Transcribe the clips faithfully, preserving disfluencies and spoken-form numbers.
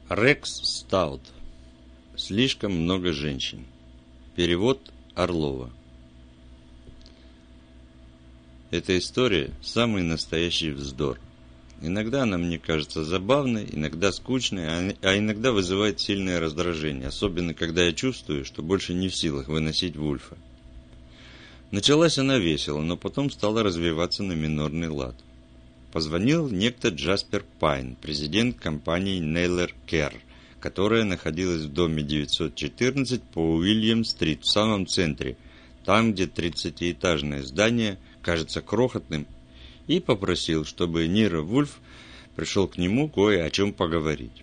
Рекс Стаут. Слишком много женщин. Перевод Орлова. Эта история – самый настоящий вздор. Иногда она мне кажется забавной, иногда скучной, а иногда вызывает сильное раздражение, особенно когда я чувствую, что больше не в силах выносить Вульфа. Началась она весело, но потом стала развиваться на минорный лад. Позвонил некто Джаспер Пайн, президент компании Нейлер Керр, которая находилась в доме девятьсот четырнадцать по Уильям-стрит в самом центре, там, где тридцатиэтажное здание кажется крохотным, и попросил, чтобы Ниро Вульф пришел к нему кое о чем поговорить.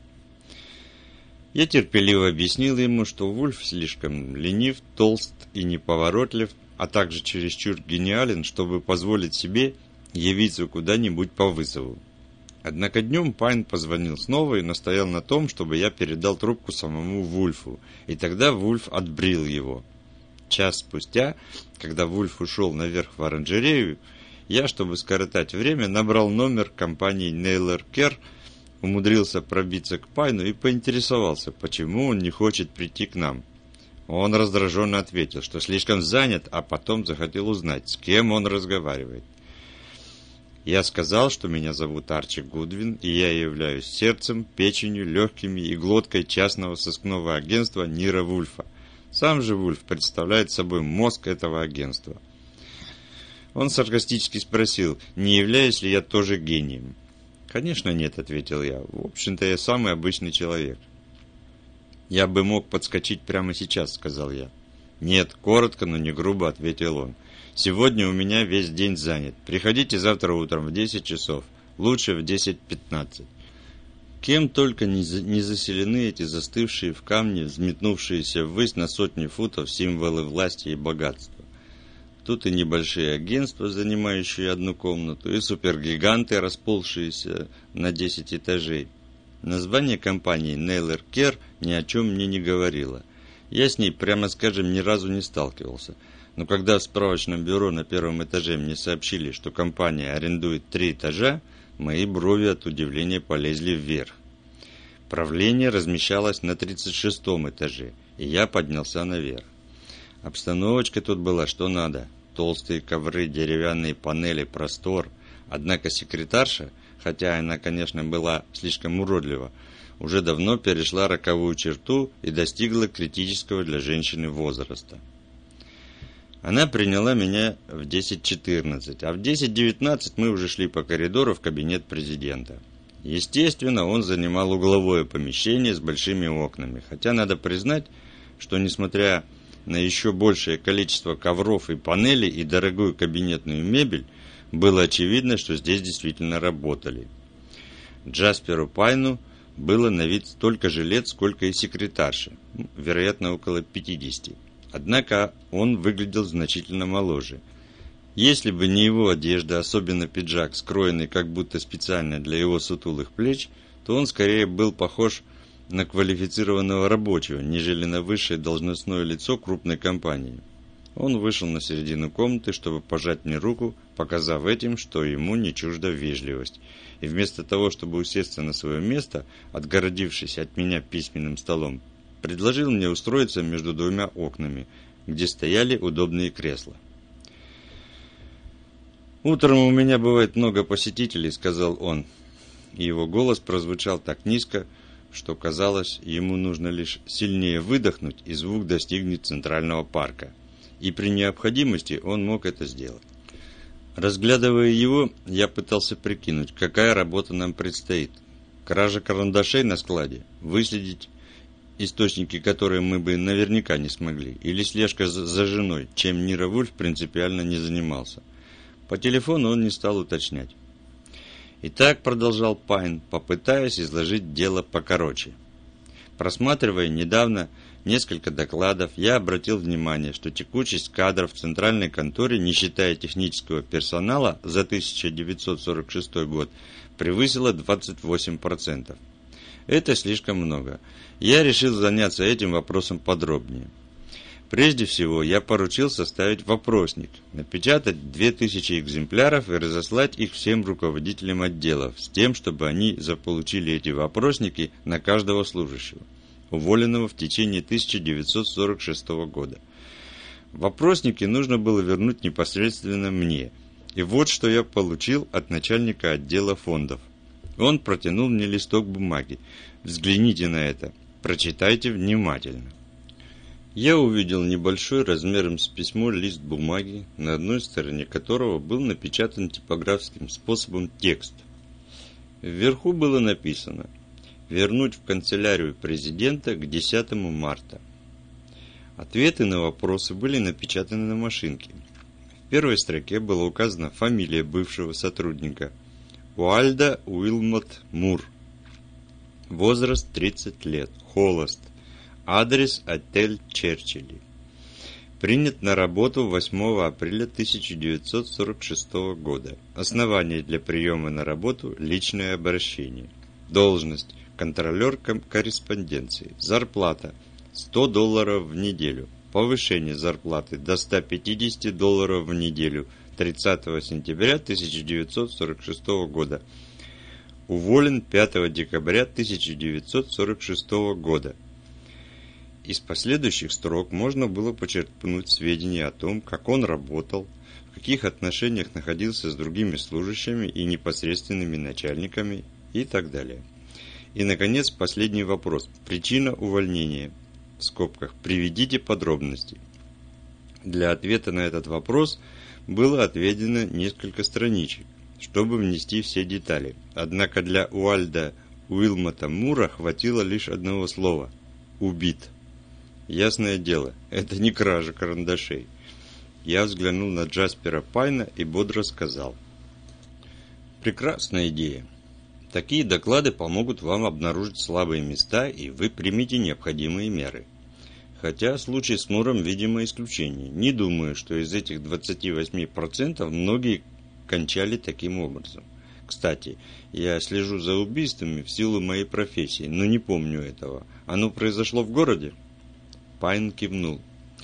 Я терпеливо объяснил ему, что Вульф слишком ленив, толст и неповоротлив, а также чересчур гениален, чтобы позволить себе явиться куда-нибудь по вызову. Однако днем Пайн позвонил снова и настоял на том, чтобы я передал трубку самому Вульфу, и тогда Вульф отбрил его. Час спустя, когда Вульф ушел наверх в оранжерею, я, чтобы скоротать время, набрал номер компании Нейлер Керр, умудрился пробиться к Пайну и поинтересовался, почему он не хочет прийти к нам. Он раздраженно ответил, что слишком занят, а потом захотел узнать, с кем он разговаривает. Я сказал, что меня зовут Арчи Гудвин, и я являюсь сердцем, печенью, легкими и глоткой частного сыскного агентства Ниро Вульфа. Сам же Вульф представляет собой мозг этого агентства. Он саркастически спросил, не являюсь ли я тоже гением. «Конечно нет», — ответил я. «В общем-то, я самый обычный человек». «Я бы мог подскочить прямо сейчас», — сказал я. «Нет», — коротко, но не грубо ответил он. «Сегодня у меня весь день занят. Приходите завтра утром в десять часов. Лучше в десять пятнадцать». Кем только не заселены эти застывшие в камне, взметнувшиеся ввысь на сотни футов символы власти и богатства. Тут и небольшие агентства, занимающие одну комнату, и супергиганты, расползшиеся на десять этажей. Название компании Нейлер Керр ни о чем мне не говорило. Я с ней, прямо скажем, ни разу не сталкивался. Но когда в справочном бюро на первом этаже мне сообщили, что компания арендует три этажа, мои брови от удивления полезли вверх. Правление размещалось на тридцать шестом этаже, и я поднялся наверх. Обстановочка тут была что надо. Толстые ковры, деревянные панели, простор. Однако секретарша, хотя она, конечно, была слишком уродлива, уже давно перешла роковую черту и достигла критического для женщины возраста. Она приняла меня в десять четырнадцать, а в десять девятнадцать мы уже шли по коридору в кабинет президента. Естественно, он занимал угловое помещение с большими окнами, хотя надо признать, что несмотря на еще большее количество ковров и панелей и дорогую кабинетную мебель, было очевидно, что здесь действительно работали. Джасперу Пайну было на вид столько же лет, сколько и секретарше, вероятно, около пятидесяти. Однако он выглядел значительно моложе. Если бы не его одежда, особенно пиджак, скроенный как будто специально для его сутулых плеч, то он скорее был похож на квалифицированного рабочего, нежели на высшее должностное лицо крупной компании. Он вышел на середину комнаты, чтобы пожать мне руку, показав этим, что ему не чужда вежливость. И вместо того, чтобы усесться на свое место, отгородившись от меня письменным столом, предложил мне устроиться между двумя окнами, где стояли удобные кресла. «Утром у меня бывает много посетителей», — сказал он, и его голос прозвучал так низко, что казалось, ему нужно лишь сильнее выдохнуть, и звук достигнет Центрального парка. И при необходимости он мог это сделать. Разглядывая его, я пытался прикинуть, какая работа нам предстоит. Кража карандашей на складе, выследить источники, которые мы бы наверняка не смогли, или слежка за женой, чем Ниро Вульф принципиально не занимался. По телефону он не стал уточнять. «Итак», — продолжал Пайн, попытаясь изложить дело покороче. Просматривая недавно несколько докладов, я обратил внимание, что текучесть кадров в центральной конторе, не считая технического персонала, за тысяча девятьсот сорок шестой год превысила двадцать восемь процентов. Это слишком много. Я решил заняться этим вопросом подробнее. Прежде всего, я поручил составить вопросник, напечатать две тысячи экземпляров и разослать их всем руководителям отделов, с тем, чтобы они заполучили эти вопросники на каждого служащего, уволенного в течение тысяча девятьсот сорок шестого года. Вопросники нужно было вернуть непосредственно мне, и вот что я получил от начальника отдела фондов. Он протянул мне листок бумаги. Взгляните на это, прочитайте внимательно. Я увидел небольшой размером с письмо лист бумаги, на одной стороне которого был напечатан типографским способом текст. Вверху было написано «Вернуть в канцелярию президента к десятому марта». Ответы на вопросы были напечатаны на машинке. В первой строке была указана фамилия бывшего сотрудника – Уальда Уилмот Мур. Возраст тридцать лет, холост. Адрес отель Черчилли. Принят на работу восьмого апреля тысяча девятьсот сорок шестого года. Основание для приема на работу – личное обращение. Должность – контролер корреспонденции. Зарплата – сто долларов в неделю. Повышение зарплаты до ста пятидесяти долларов в неделю тридцатого сентября тысяча девятьсот сорок шестого года. Уволен пятого декабря тысяча девятьсот сорок шестого года. Из последующих строк можно было почерпнуть сведения о том, как он работал, в каких отношениях находился с другими служащими и непосредственными начальниками и так далее. И, наконец, последний вопрос. Причина увольнения. В скобках. Приведите подробности. Для ответа на этот вопрос было отведено несколько страничек, чтобы внести все детали. Однако для Уальда Уилмота Мура хватило лишь одного слова – «убит». Ясное дело, это не кража карандашей. Я взглянул на Джаспера Пайна и бодро сказал: прекрасная идея. Такие доклады помогут вам обнаружить слабые места, и вы примите необходимые меры. Хотя случай с Муром, видимо, исключение. Не думаю, что из этих двадцати восьми процентов многие кончали таким образом. Кстати, я слежу за убийствами в силу моей профессии, но не помню этого. Оно произошло в городе? Пайн кивнул.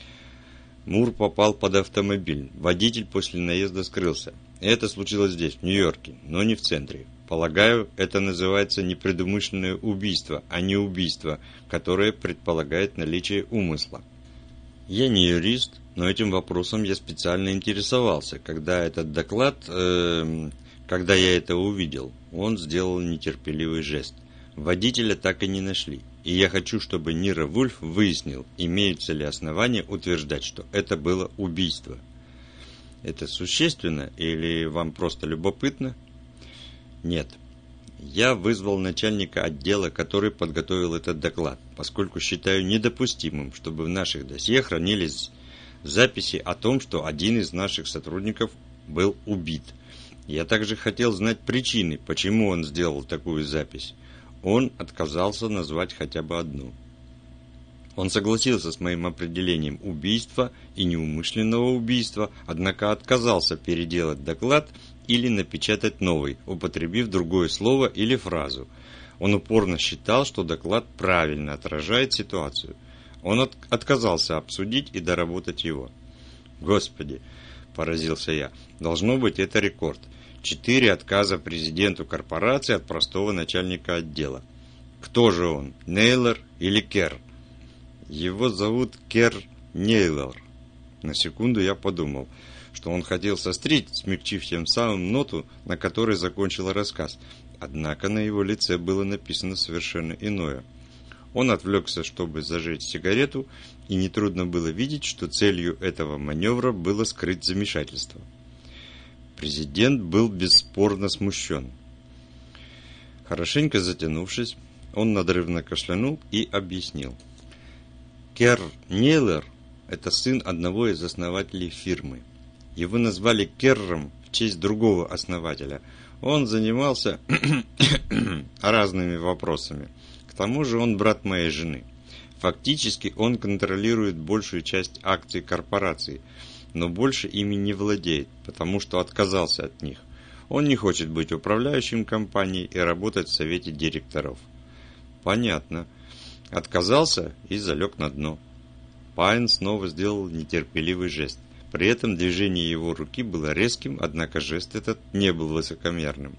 Мур попал под автомобиль. Водитель после наезда скрылся. Это случилось здесь, в Нью-Йорке, но не в центре. Полагаю, это называется непредумышленное убийство, а не убийство, которое предполагает наличие умысла. Я не юрист, но этим вопросом я специально интересовался, когда этот доклад, э, когда я это увидел. Он сделал нетерпеливый жест. Водителя так и не нашли. И я хочу, чтобы Ниро Вульф выяснил, имеются ли основания утверждать, что это было убийство. Это существенно или вам просто любопытно? Нет. Я вызвал начальника отдела, который подготовил этот доклад, поскольку считаю недопустимым, чтобы в наших досье хранились записи о том, что один из наших сотрудников был убит. Я также хотел знать причины, почему он сделал такую запись. Он отказался назвать хотя бы одну. Он согласился с моим определением убийства и неумышленного убийства, однако отказался переделать доклад или напечатать новый, употребив другое слово или фразу. Он упорно считал, что доклад правильно отражает ситуацию. Он от- отказался обсудить и доработать его. Господи, поразился я, должно быть это рекорд. Четыре отказа президенту корпорации от простого начальника отдела. Кто же он, Нейлор или Керр? Его зовут Керр Нейлор. На секунду я подумал, что он хотел сострить, смягчив тем самым ноту, на которой закончил рассказ. Однако на его лице было написано совершенно иное. Он отвлекся, чтобы зажечь сигарету, и нетрудно было видеть, что целью этого маневра было скрыть замешательство. Президент был бесспорно смущен. Хорошенько затянувшись, он надрывно кашлянул и объяснил. Керр Нейлор – это сын одного из основателей фирмы. Его назвали Керром в честь другого основателя. Он занимался разными вопросами. К тому же он брат моей жены. Фактически он контролирует большую часть акций корпорации, но больше ими не владеет, потому что отказался от них. Он не хочет быть управляющим компанией и работать в совете директоров. Понятно. Отказался и залег на дно. Пайн снова сделал нетерпеливый жест. При этом движение его руки было резким, однако жест этот не был высокомерным.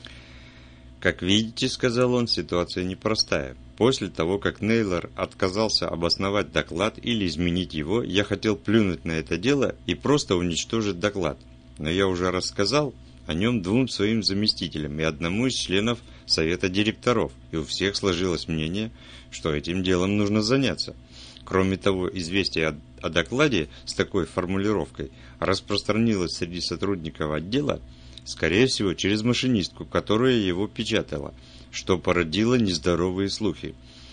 «Как видите, — сказал он, — ситуация непростая. После того, как Нейлор отказался обосновать доклад или изменить его, я хотел плюнуть на это дело и просто уничтожить доклад. Но я уже рассказал о нем двум своим заместителям и одному из членов совета директоров, и у всех сложилось мнение, что этим делом нужно заняться. Кроме того, известие о, о докладе с такой формулировкой распространилось среди сотрудников отдела, скорее всего, через машинистку, которая его печатала, что породило нездоровые слухи.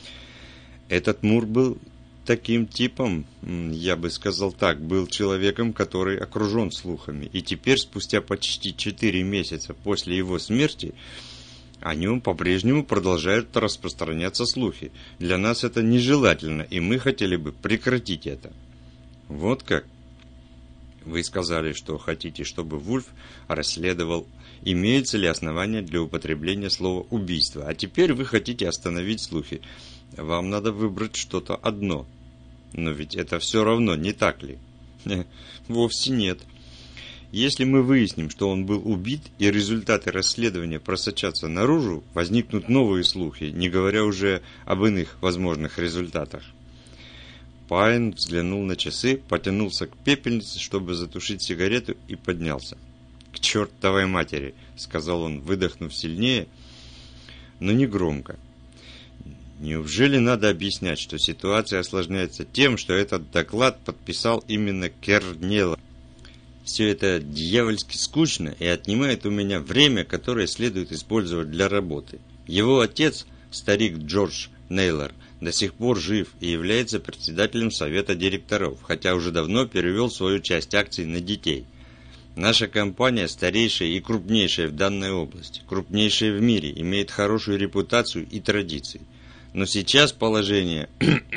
Этот Мур был таким типом, я бы сказал так, был человеком, который окружен слухами, и теперь, спустя почти четыре месяца после его смерти, о нем по-прежнему продолжают распространяться слухи. Для нас это нежелательно, и мы хотели бы прекратить это». «Вот как? Вы сказали, что хотите, чтобы Вульф расследовал, имеются ли основания для употребления слова «убийство», а теперь вы хотите остановить слухи. Вам надо выбрать что-то одно. Но ведь это все равно, не так ли?» «Вовсе нет. Если мы выясним, что он был убит, и результаты расследования просочатся наружу, возникнут новые слухи, не говоря уже об иных возможных результатах». Пайн взглянул на часы, потянулся к пепельнице, чтобы затушить сигарету, и поднялся. «К чертовой матери!» — сказал он, выдохнув сильнее, но не громко. «Неужели надо объяснять, что ситуация осложняется тем, что этот доклад подписал именно Кернелл? Все это дьявольски скучно и отнимает у меня время, которое следует использовать для работы. Его отец, старик Джордж Нейлор, до сих пор жив и является председателем совета директоров, хотя уже давно перевел свою часть акций на детей. Наша компания старейшая и крупнейшая в данной области, крупнейшая в мире, имеет хорошую репутацию и традиции. Но сейчас положение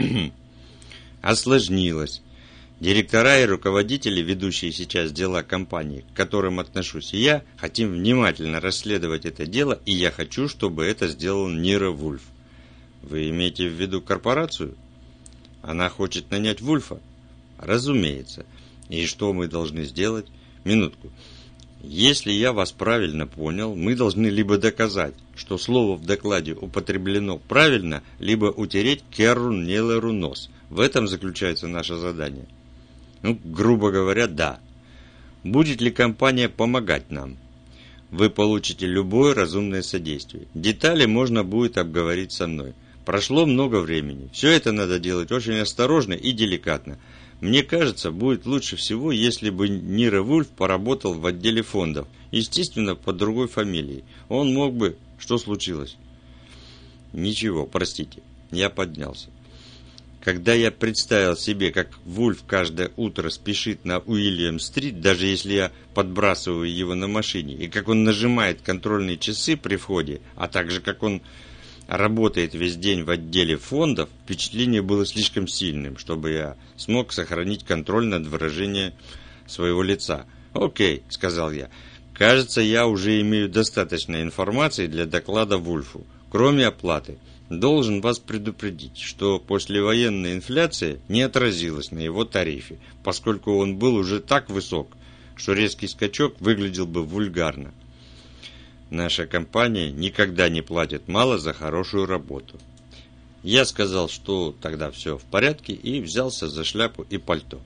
осложнилось. Директора и руководители, ведущие сейчас дела компании, к которым отношусь и я, хотим внимательно расследовать это дело, и я хочу, чтобы это сделал Ниро Вульф». «Вы имеете в виду корпорацию? Она хочет нанять Вульфа?» «Разумеется. И что мы должны сделать?» «Минутку. Если я вас правильно понял, мы должны либо доказать, что слово в докладе употреблено правильно, либо утереть Керру Нейлору нос. В этом заключается наше задание». «Ну, грубо говоря, да. Будет ли компания помогать нам?» «Вы получите любое разумное содействие. Детали можно будет обговорить со мной. Прошло много времени. Все это надо делать очень осторожно и деликатно. Мне кажется, будет лучше всего, если бы Ниро Вульф поработал в отделе фондов. Естественно, под другой фамилией. Он мог бы...» «Что случилось?» «Ничего, простите». Я поднялся. Когда я представил себе, как Вульф каждое утро спешит на Уильям-стрит, даже если я подбрасываю его на машине, и как он нажимает контрольные часы при входе, а также как он работает весь день в отделе фондов, впечатление было слишком сильным, чтобы я смог сохранить контроль над выражением своего лица. «Окей», — сказал я, — «кажется, я уже имею достаточно информации для доклада Вульфу, кроме оплаты. Должен вас предупредить, что послевоенная инфляция не отразилась на его тарифе, поскольку он был уже так высок, что резкий скачок выглядел бы вульгарно. Наша компания никогда не платит мало за хорошую работу». Я сказал, что тогда все в порядке, и взялся за шляпу и пальто.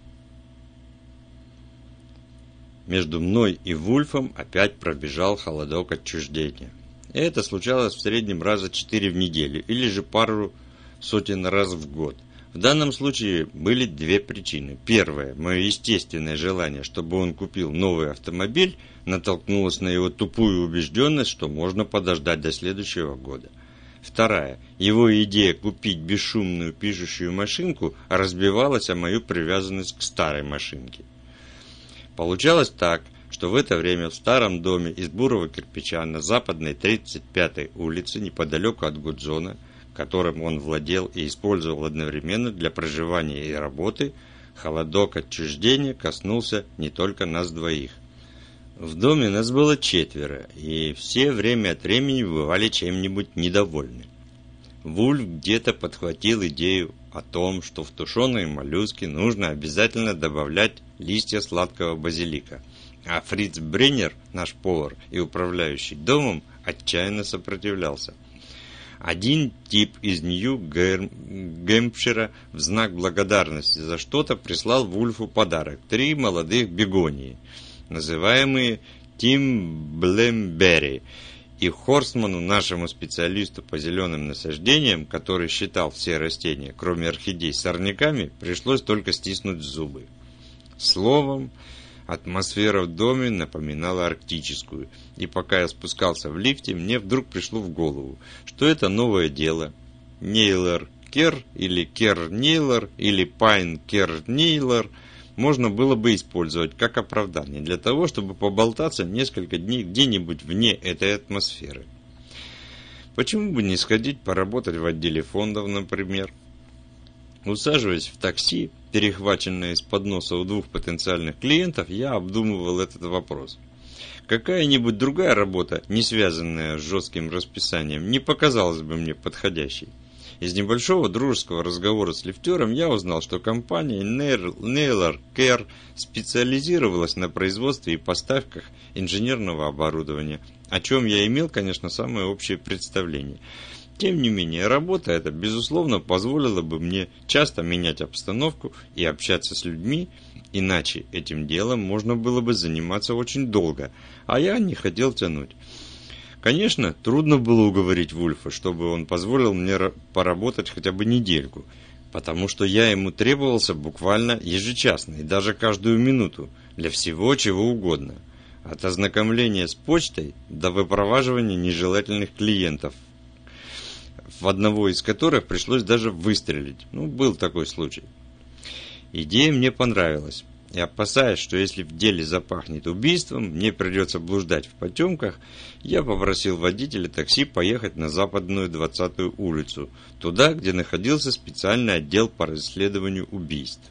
Между мной и Вульфом опять пробежал холодок отчуждения. Это случалось в среднем раза четыре в неделю, или же пару сотен раз в год. В данном случае были две причины. Первая, мое естественное желание, чтобы он купил новый автомобиль, натолкнулось на его тупую убежденность, что можно подождать до следующего года. Вторая, его идея купить бесшумную пишущую машинку разбивалась о мою привязанность к старой машинке. Получалось так, что в это время в старом доме из бурого кирпича на западной тридцать пятой улице, неподалеку от Гудзона, которым он владел и использовал одновременно для проживания и работы, холодок отчуждения коснулся не только нас двоих. В доме нас было четверо, и все время от времени бывали чем-нибудь недовольны. Вульф где-то подхватил идею о том, что в тушеные моллюски нужно обязательно добавлять листья сладкого базилика. А Фриц Бреннер, наш повар и управляющий домом, отчаянно сопротивлялся. Один тип из Нью-Гэмпшира в знак благодарности за что-то прислал Вульфу подарок – три молодых бегонии, называемые Тимблемберри. И Хорстману, нашему специалисту по зеленым насаждениям, который считал все растения, кроме орхидей, сорняками, пришлось только стиснуть зубы. Словом, атмосфера в доме напоминала арктическую, и пока я спускался в лифте, мне вдруг пришло в голову, что это новое дело. Нейлер-Кер или Кер-Нейлер или Пайн-Кер-Нейлер можно было бы использовать как оправдание для того, чтобы поболтаться несколько дней где-нибудь вне этой атмосферы. Почему бы не сходить поработать в отделе фондов, например? Усаживаясь в такси, перехваченное из-под носа у двух потенциальных клиентов, я обдумывал этот вопрос. Какая-нибудь другая работа, не связанная с жестким расписанием, не показалась бы мне подходящей. Из небольшого дружеского разговора с лифтером я узнал, что компания Naylor Care специализировалась на производстве и поставках инженерного оборудования, о чем я имел, конечно, самое общее представление. Тем не менее, работа эта, безусловно, позволила бы мне часто менять обстановку и общаться с людьми, иначе этим делом можно было бы заниматься очень долго, а я не хотел тянуть. Конечно, трудно было уговорить Вульфа, чтобы он позволил мне поработать хотя бы недельку, потому что я ему требовался буквально ежечасно и даже каждую минуту для всего чего угодно, от ознакомления с почтой до выпроваживания нежелательных клиентов, в одного из которых пришлось даже выстрелить. Ну, был такой случай. Идея мне понравилась. И опасаясь, что если в деле запахнет убийством, мне придется блуждать в потемках, я попросил водителя такси поехать на Западную двадцатую улицу, туда, где находился специальный отдел по расследованию убийств.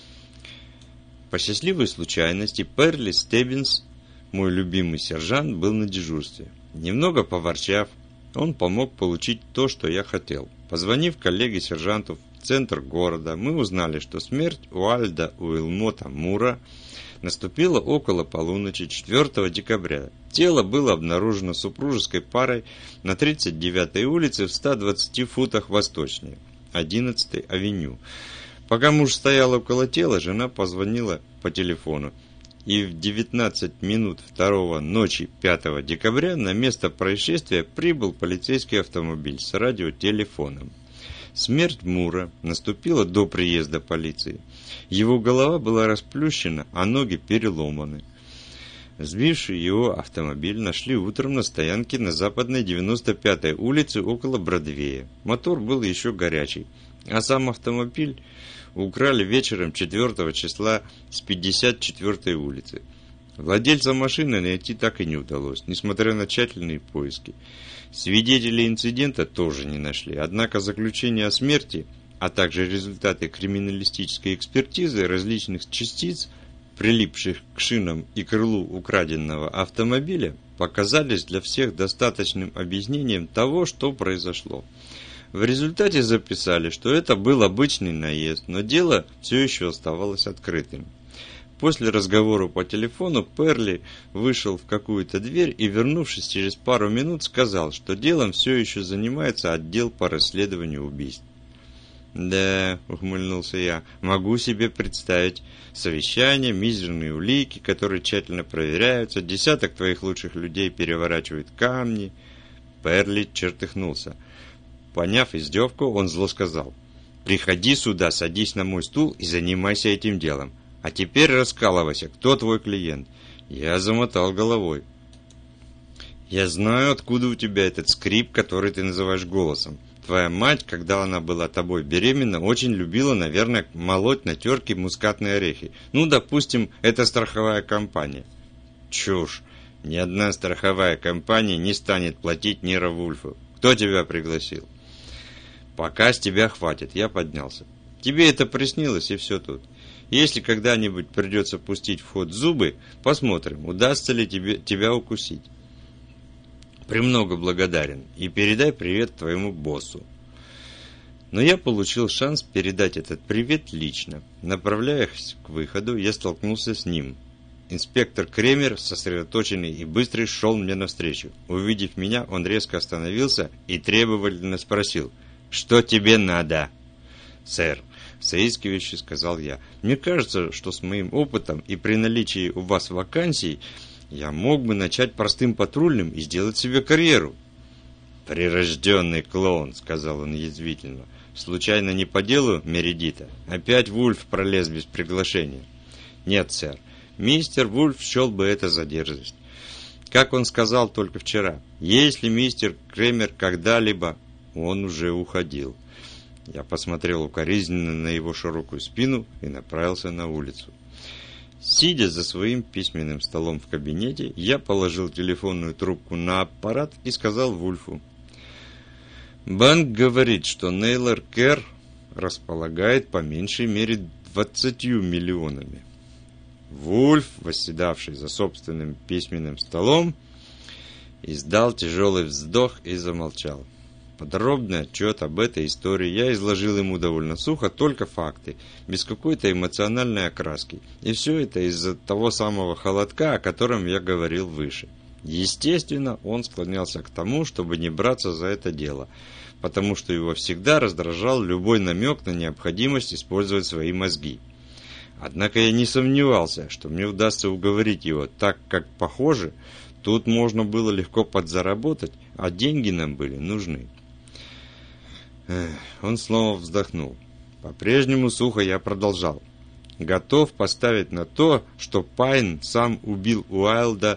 По счастливой случайности, Перли Стеббинс, мой любимый сержант, был на дежурстве. Немного поворчав, он помог получить то, что я хотел. Позвонив коллеге-сержанту в центр города, мы узнали, что смерть Уайльда Уилмота Мура наступила около полуночи четвёртого декабря. Тело было обнаружено супружеской парой на тридцать девятой улице в ста двадцати футах восточнее, одиннадцатой авеню. Пока муж стоял около тела, жена позвонила по телефону. И в девятнадцать минут второго ночи пятого декабря на место происшествия прибыл полицейский автомобиль с радиотелефоном. Смерть Мура наступила до приезда полиции. Его голова была расплющена, а ноги переломаны. Сбивший его автомобиль нашли утром на стоянке на Западной девяносто пятой улице около Бродвея. Мотор был еще горячий, а сам автомобиль украли вечером четвёртого числа с пятьдесят четвёртой улицы. Владельца машины найти так и не удалось, несмотря на тщательные поиски. Свидетелей инцидента тоже не нашли, однако заключение о смерти, а также результаты криминалистической экспертизы различных частиц, прилипших к шинам и крылу украденного автомобиля, показались для всех достаточным объяснением того, что произошло. В результате записали, что это был обычный наезд, но дело все еще оставалось открытым. После разговора по телефону Перли вышел в какую-то дверь и, вернувшись через пару минут, сказал, что делом все еще занимается отдел по расследованию убийств. «Да», — ухмыльнулся я, — «могу себе представить. Совещания, мизерные улики, которые тщательно проверяются, десяток твоих лучших людей переворачивают камни». Перли чертыхнулся. Поняв издевку, он зло сказал: «Приходи сюда, садись на мой стул и занимайся этим делом. А теперь раскалывайся, кто твой клиент?» Я замотал головой. «Я знаю, откуда у тебя этот скрип, который ты называешь голосом. Твоя мать, когда она была тобой беременна, очень любила, наверное, молоть на терке мускатные орехи. Ну, допустим, это страховая компания». «Чушь. Ни одна страховая компания не станет платить Ниро Вульфу. Кто тебя пригласил?» «Пока с тебя хватит», я поднялся. «Тебе это приснилось, и все тут. Если когда-нибудь придется пустить в ход зубы, посмотрим, удастся ли тебе, тебя укусить. Премного благодарен, и передай привет твоему боссу». Но я получил шанс передать этот привет лично. Направляясь к выходу, я столкнулся с ним. Инспектор Кремер, сосредоточенный и быстрый, шел мне навстречу. Увидев меня, он резко остановился и требовательно спросил: «Что тебе надо?» «Сэр», — заискивающе сказал я, — «мне кажется, что с моим опытом и при наличии у вас вакансий я мог бы начать простым патрульным и сделать себе карьеру». «Прирожденный клоун», — сказал он язвительно. «Случайно не по делу Мередита? Опять Вульф пролез без приглашения?» «Нет, сэр. Мистер Вульф счел бы это за дерзость. Как он сказал только вчера, если мистер Кремер когда-либо...» Он уже уходил. Я посмотрел укоризненно на его широкую спину и направился на улицу. Сидя за своим письменным столом в кабинете, я положил телефонную трубку на аппарат и сказал Вульфу: «Банк говорит, что Нейлор Кэр располагает по меньшей мере двадцатью миллионами». Вульф, восседавший за собственным письменным столом, издал тяжелый вздох и замолчал. Подробный отчет об этой истории я изложил ему довольно сухо, только факты, без какой-то эмоциональной окраски. И все это из-за того самого холодка, о котором я говорил выше. Естественно, он склонялся к тому, чтобы не браться за это дело, потому что его всегда раздражал любой намек на необходимость использовать свои мозги. Однако я не сомневался, что мне удастся уговорить его, так как, похоже, тут можно было легко подзаработать, а деньги нам были нужны. Эх, он снова вздохнул. По-прежнему сухо я продолжал. Готов поставить на то, что Пайн сам убил Уайлда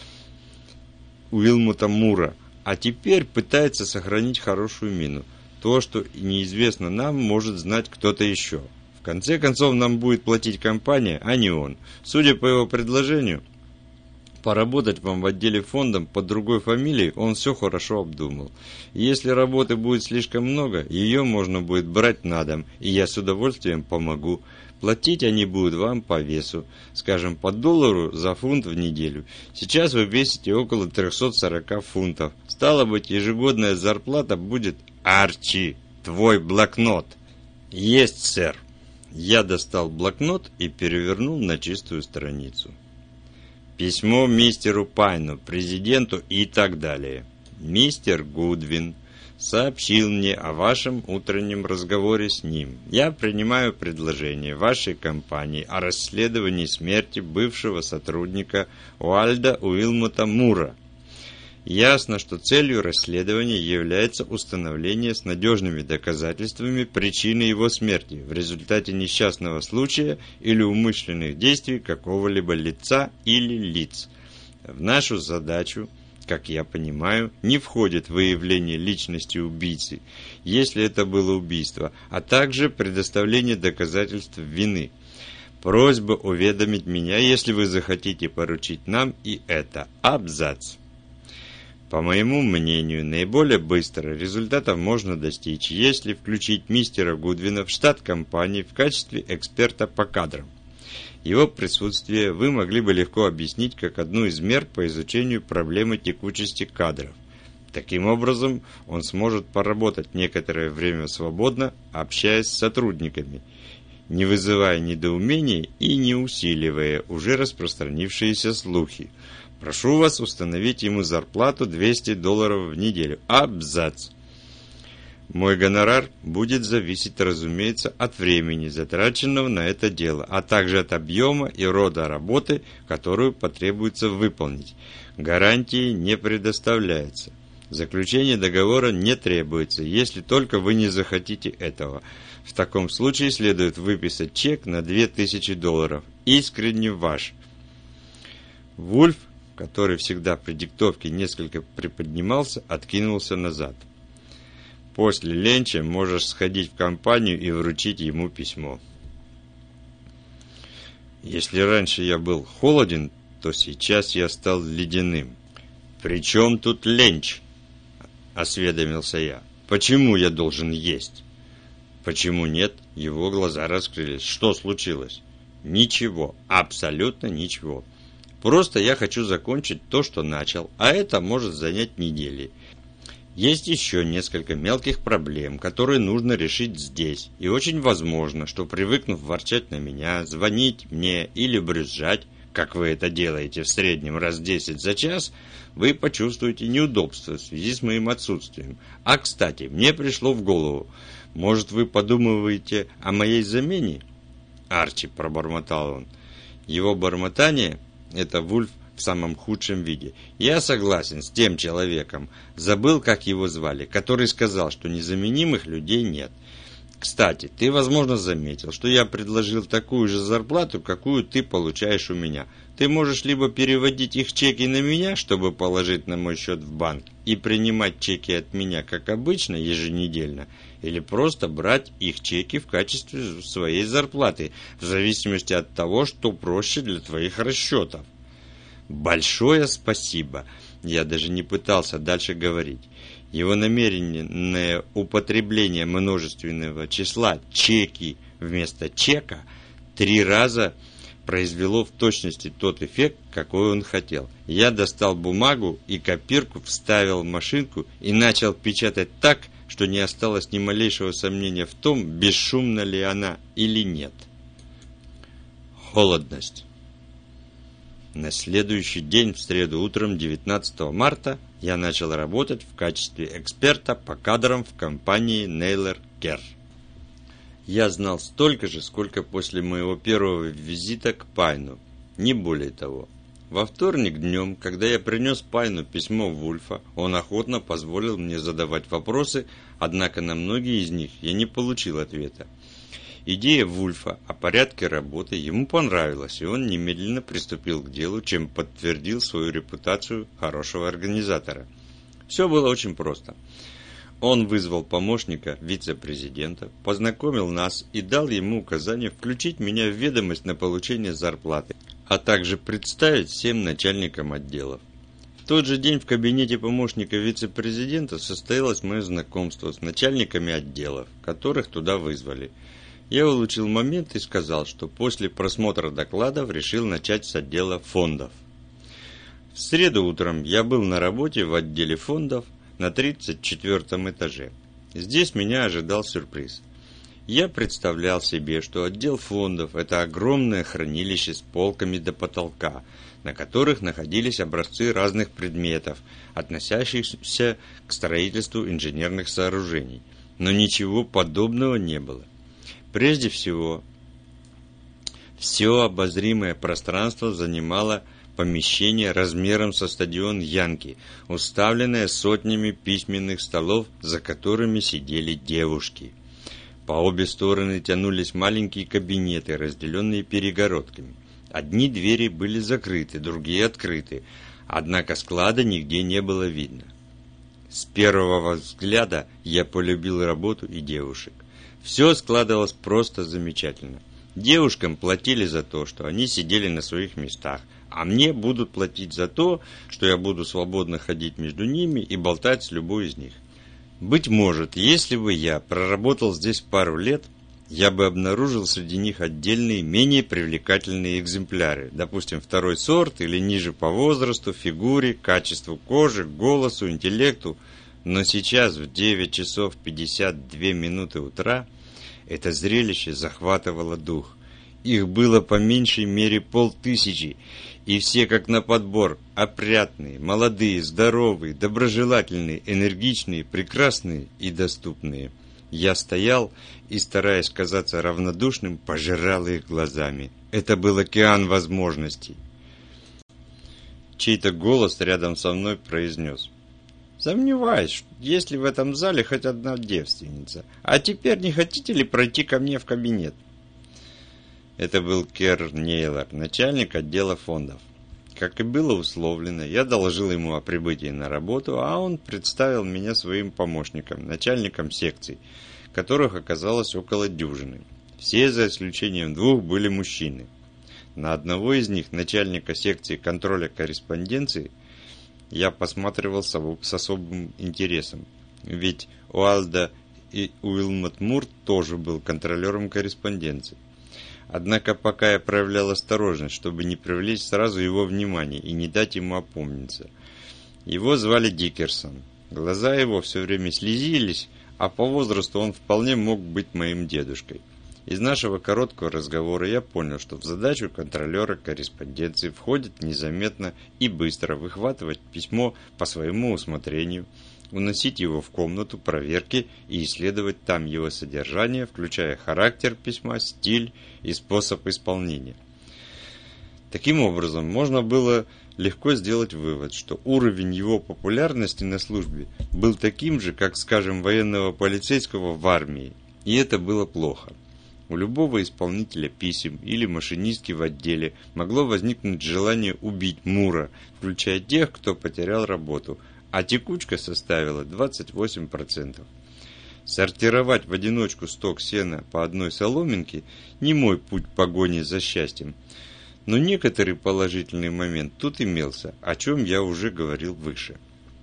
Уилмота Мура, а теперь пытается сохранить хорошую мину. То, что неизвестно нам, может знать кто-то еще. В конце концов, нам будет платить компания, а не он. Судя по его предложению, поработать вам в отделе фондом под другой фамилией, он все хорошо обдумал. Если работы будет слишком много, ее можно будет брать на дом, и я с удовольствием помогу. Платить они будут вам по весу, скажем, по доллару за фунт в неделю. Сейчас вы весите около триста сорок фунтов. Стало быть, ежегодная зарплата будет... Арчи, твой блокнот. Есть, сэр. Я достал блокнот и перевернул на чистую страницу. Письмо мистеру Пайну, президенту и так далее. Мистер Гудвин сообщил мне о вашем утреннем разговоре с ним. Я принимаю предложение вашей компании о расследовании смерти бывшего сотрудника Уайлда Уилмота Мура. Ясно, что целью расследования является установление с надежными доказательствами причины его смерти в результате несчастного случая или умышленных действий какого-либо лица или лиц. В нашу задачу, как я понимаю, не входит выявление личности убийцы, если это было убийство, а также предоставление доказательств вины. Просьба уведомить меня, если вы захотите поручить нам и это. Абзац. По моему мнению, наиболее быстро результатов можно достичь, если включить мистера Гудвина в штат компании в качестве эксперта по кадрам. Его присутствие вы могли бы легко объяснить как одну из мер по изучению проблемы текучести кадров. Таким образом, он сможет поработать некоторое время свободно, общаясь с сотрудниками, не вызывая недоумений и не усиливая уже распространившиеся слухи. Прошу вас установить ему зарплату двести долларов в неделю. Абзац. Мой гонорар будет зависеть, разумеется, от времени, затраченного на это дело, а также от объема и рода работы, которую потребуется выполнить. Гарантии не предоставляется. Заключение договора не требуется, если только вы не захотите этого. В таком случае следует выписать чек на две тысячи долларов. Искренне ваш. Вульф, который всегда при диктовке несколько приподнимался, откинулся назад. После ленча можешь сходить в компанию и вручить ему письмо. Если раньше я был холоден, то сейчас я стал ледяным. «При чем тут ленч?» – осведомился я. «Почему я должен есть?» «Почему нет?» – его глаза раскрылись. «Что случилось?» «Ничего, абсолютно ничего. Просто я хочу закончить то, что начал, а это может занять недели. Есть еще несколько мелких проблем, которые нужно решить здесь, и очень возможно, что привыкнув ворчать на меня, звонить мне или брюзжать, как вы это делаете в среднем раз десять за час, вы почувствуете неудобство в связи с моим отсутствием. А, кстати, мне пришло в голову, может, вы подумываете о моей замене? Арчи, пробормотал он. Его бормотание – это Вульф в самом худшем виде. Я согласен с тем человеком, забыл, как его звали, который сказал, что незаменимых людей нет. Кстати, ты, возможно, заметил, что я предложил такую же зарплату, какую ты получаешь у меня. Ты можешь либо переводить их чеки на меня, чтобы положить на мой счет в банк, и принимать чеки от меня, как обычно, еженедельно, или просто брать их чеки в качестве своей зарплаты, в зависимости от того, что проще для твоих расчетов. Большое спасибо. Я даже не пытался дальше говорить. Его намеренное употребление множественного числа «чеки» вместо «чека» три раза произвело в точности тот эффект, какой он хотел. Я достал бумагу и копирку, вставил в машинку и начал печатать так, что не осталось ни малейшего сомнения в том, бесшумна ли она или нет. Холодность. На следующий день, в среду утром девятнадцатого марта, я начал работать в качестве эксперта по кадрам в компании Нейлер Керр. Я знал столько же, сколько после моего первого визита к Пайну, не более того. Во вторник днем, когда я принес Пайну письмо Вульфа, он охотно позволил мне задавать вопросы, однако на многие из них я не получил ответа. Идея Вульфа о порядке работы ему понравилась, и он немедленно приступил к делу, чем подтвердил свою репутацию хорошего организатора. Все было очень просто. Он вызвал помощника вице-президента, познакомил нас и дал ему указание включить меня в ведомость на получение зарплаты, а также представить всем начальникам отделов. В тот же день в кабинете помощника вице-президента состоялось мое знакомство с начальниками отделов, которых туда вызвали. Я улучил момент и сказал, что после просмотра докладов решил начать с отдела фондов. В среду утром я был на работе в отделе фондов на тридцать четвёртом этаже. Здесь меня ожидал сюрприз. Я представлял себе, что отдел фондов – это огромное хранилище с полками до потолка, на которых находились образцы разных предметов, относящихся к строительству инженерных сооружений. Но ничего подобного не было. Прежде всего, все обозримое пространство занимало помещение размером со стадион Янки, уставленное сотнями письменных столов, за которыми сидели девушки. По обе стороны тянулись маленькие кабинеты, разделенные перегородками. Одни двери были закрыты, другие открыты, однако склада нигде не было видно. С первого взгляда я полюбил работу и девушек. Все складывалось просто замечательно. Девушкам платили за то, что они сидели на своих местах, а мне будут платить за то, что я буду свободно ходить между ними и болтать с любой из них. Быть может, если бы я проработал здесь пару лет, я бы обнаружил среди них отдельные, менее привлекательные экземпляры, допустим, второй сорт или ниже по возрасту, фигуре, качеству кожи, голосу, интеллекту. Но сейчас в девять часов пятьдесят две минуты утра это зрелище захватывало дух. Их было по меньшей мере полтысячи, и все как на подбор, опрятные, молодые, здоровые, доброжелательные, энергичные, прекрасные и доступные. Я стоял и, стараясь казаться равнодушным, пожирал их глазами. Это был океан возможностей. Чей-то голос рядом со мной произнес: «Сомневаюсь, есть ли в этом зале хоть одна девственница. А теперь не хотите ли пройти ко мне в кабинет?» Это был Керр Нейлер, начальник отдела фондов. Как и было условлено, я доложил ему о прибытии на работу, а он представил меня своим помощникам, начальникам секций, которых оказалось около дюжины. Все, за исключением двух, были мужчины. На одного из них, начальника секции контроля корреспонденции, я посматривал с особым интересом, ведь Уайлда и Уилмот Мур тоже был контролером корреспонденции. Однако пока я проявлял осторожность, чтобы не привлечь сразу его внимание и не дать ему опомниться. Его звали Дикерсон. Глаза его все время слезились, а по возрасту он вполне мог быть моим дедушкой. Из нашего короткого разговора я понял, что в задачу контролера корреспонденции входит незаметно и быстро выхватывать письмо по своему усмотрению, уносить его в комнату проверки и исследовать там его содержание, включая характер письма, стиль и способ исполнения. Таким образом, можно было легко сделать вывод, что уровень его популярности на службе был таким же, как, скажем, военного полицейского в армии, и это было плохо. У любого исполнителя писем или машинистки в отделе могло возникнуть желание убить Мура, включая тех, кто потерял работу, а текучка составила двадцать восемь процентов. Сортировать в одиночку сток сена по одной соломинке не мой путь погони за счастьем, но некоторый положительный момент тут имелся, о чем я уже говорил выше.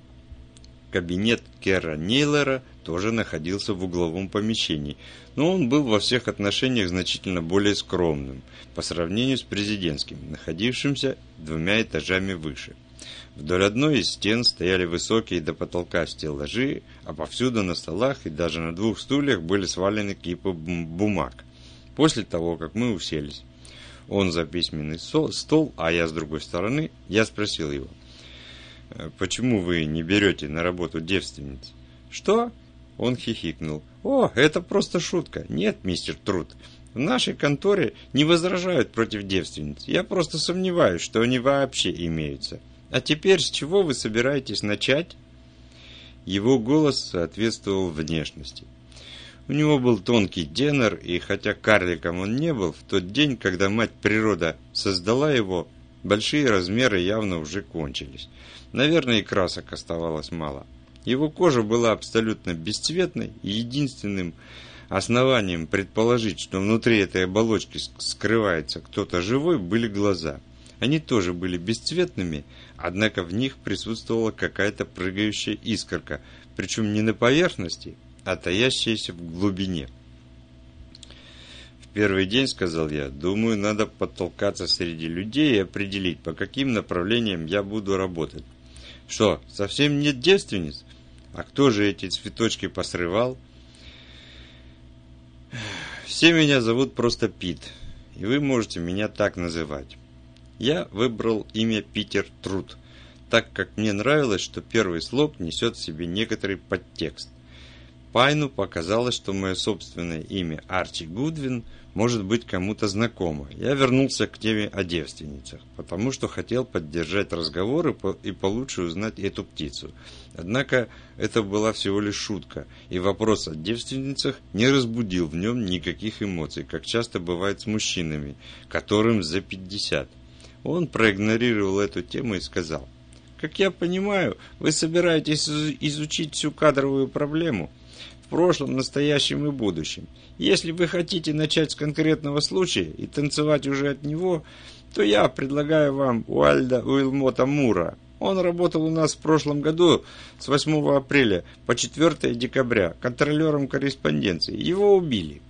Кабинет Керра Нейлера тоже находился в угловом помещении, но он был во всех отношениях значительно более скромным по сравнению с президентским, находившимся двумя этажами выше. Вдоль одной из стен стояли высокие до потолка стеллажи, а повсюду на столах и даже на двух стульях были свалены кипы бумаг. После того, как мы уселись, он за письменный стол, а я с другой стороны, я спросил его: «Почему вы не берете на работу девственниц?» «Что?» Он хихикнул. «О, это просто шутка. Нет, мистер Труд, в нашей конторе не возражают против девственниц. Я просто сомневаюсь, что они вообще имеются. А теперь с чего вы собираетесь начать?» Его голос соответствовал внешности. У него был тонкий тенор, и хотя карликом он не был, в тот день, когда мать природа создала его, большие размеры явно уже кончились. Наверное, и красок оставалось мало. Его кожа была абсолютно бесцветной, и единственным основанием предположить, что внутри этой оболочки скрывается кто-то живой, были глаза. Они тоже были бесцветными, однако в них присутствовала какая-то прыгающая искорка, причем не на поверхности, а таящаяся в глубине. «В первый день, — сказал я, — думаю, надо подтолкаться среди людей и определить, по каким направлениям я буду работать. Что, совсем нет девственниц? А кто же эти цветочки посрывал?» «Все меня зовут просто Пит, и вы можете меня так называть. Я выбрал имя Питер Труд, так как мне нравилось, что первый слог несет в себе некоторый подтекст. Пайну показалось, что мое собственное имя Арчи Гудвин может быть кому-то знакомо. Я вернулся к теме о девственницах, потому что хотел поддержать разговор и получше узнать эту птицу. Однако это была всего лишь шутка, и вопрос о девственницах не разбудил в нем никаких эмоций, как часто бывает с мужчинами, которым за пятьдесят. Он проигнорировал эту тему и сказал: «Как я понимаю, вы собираетесь изучить всю кадровую проблему в прошлом, настоящем и будущем. Если вы хотите начать с конкретного случая и танцевать уже от него, то я предлагаю вам Уайльда Уилмота Мура. Он работал у нас в прошлом году с восьмого апреля по четвёртое декабря контролером корреспонденции. Его убили».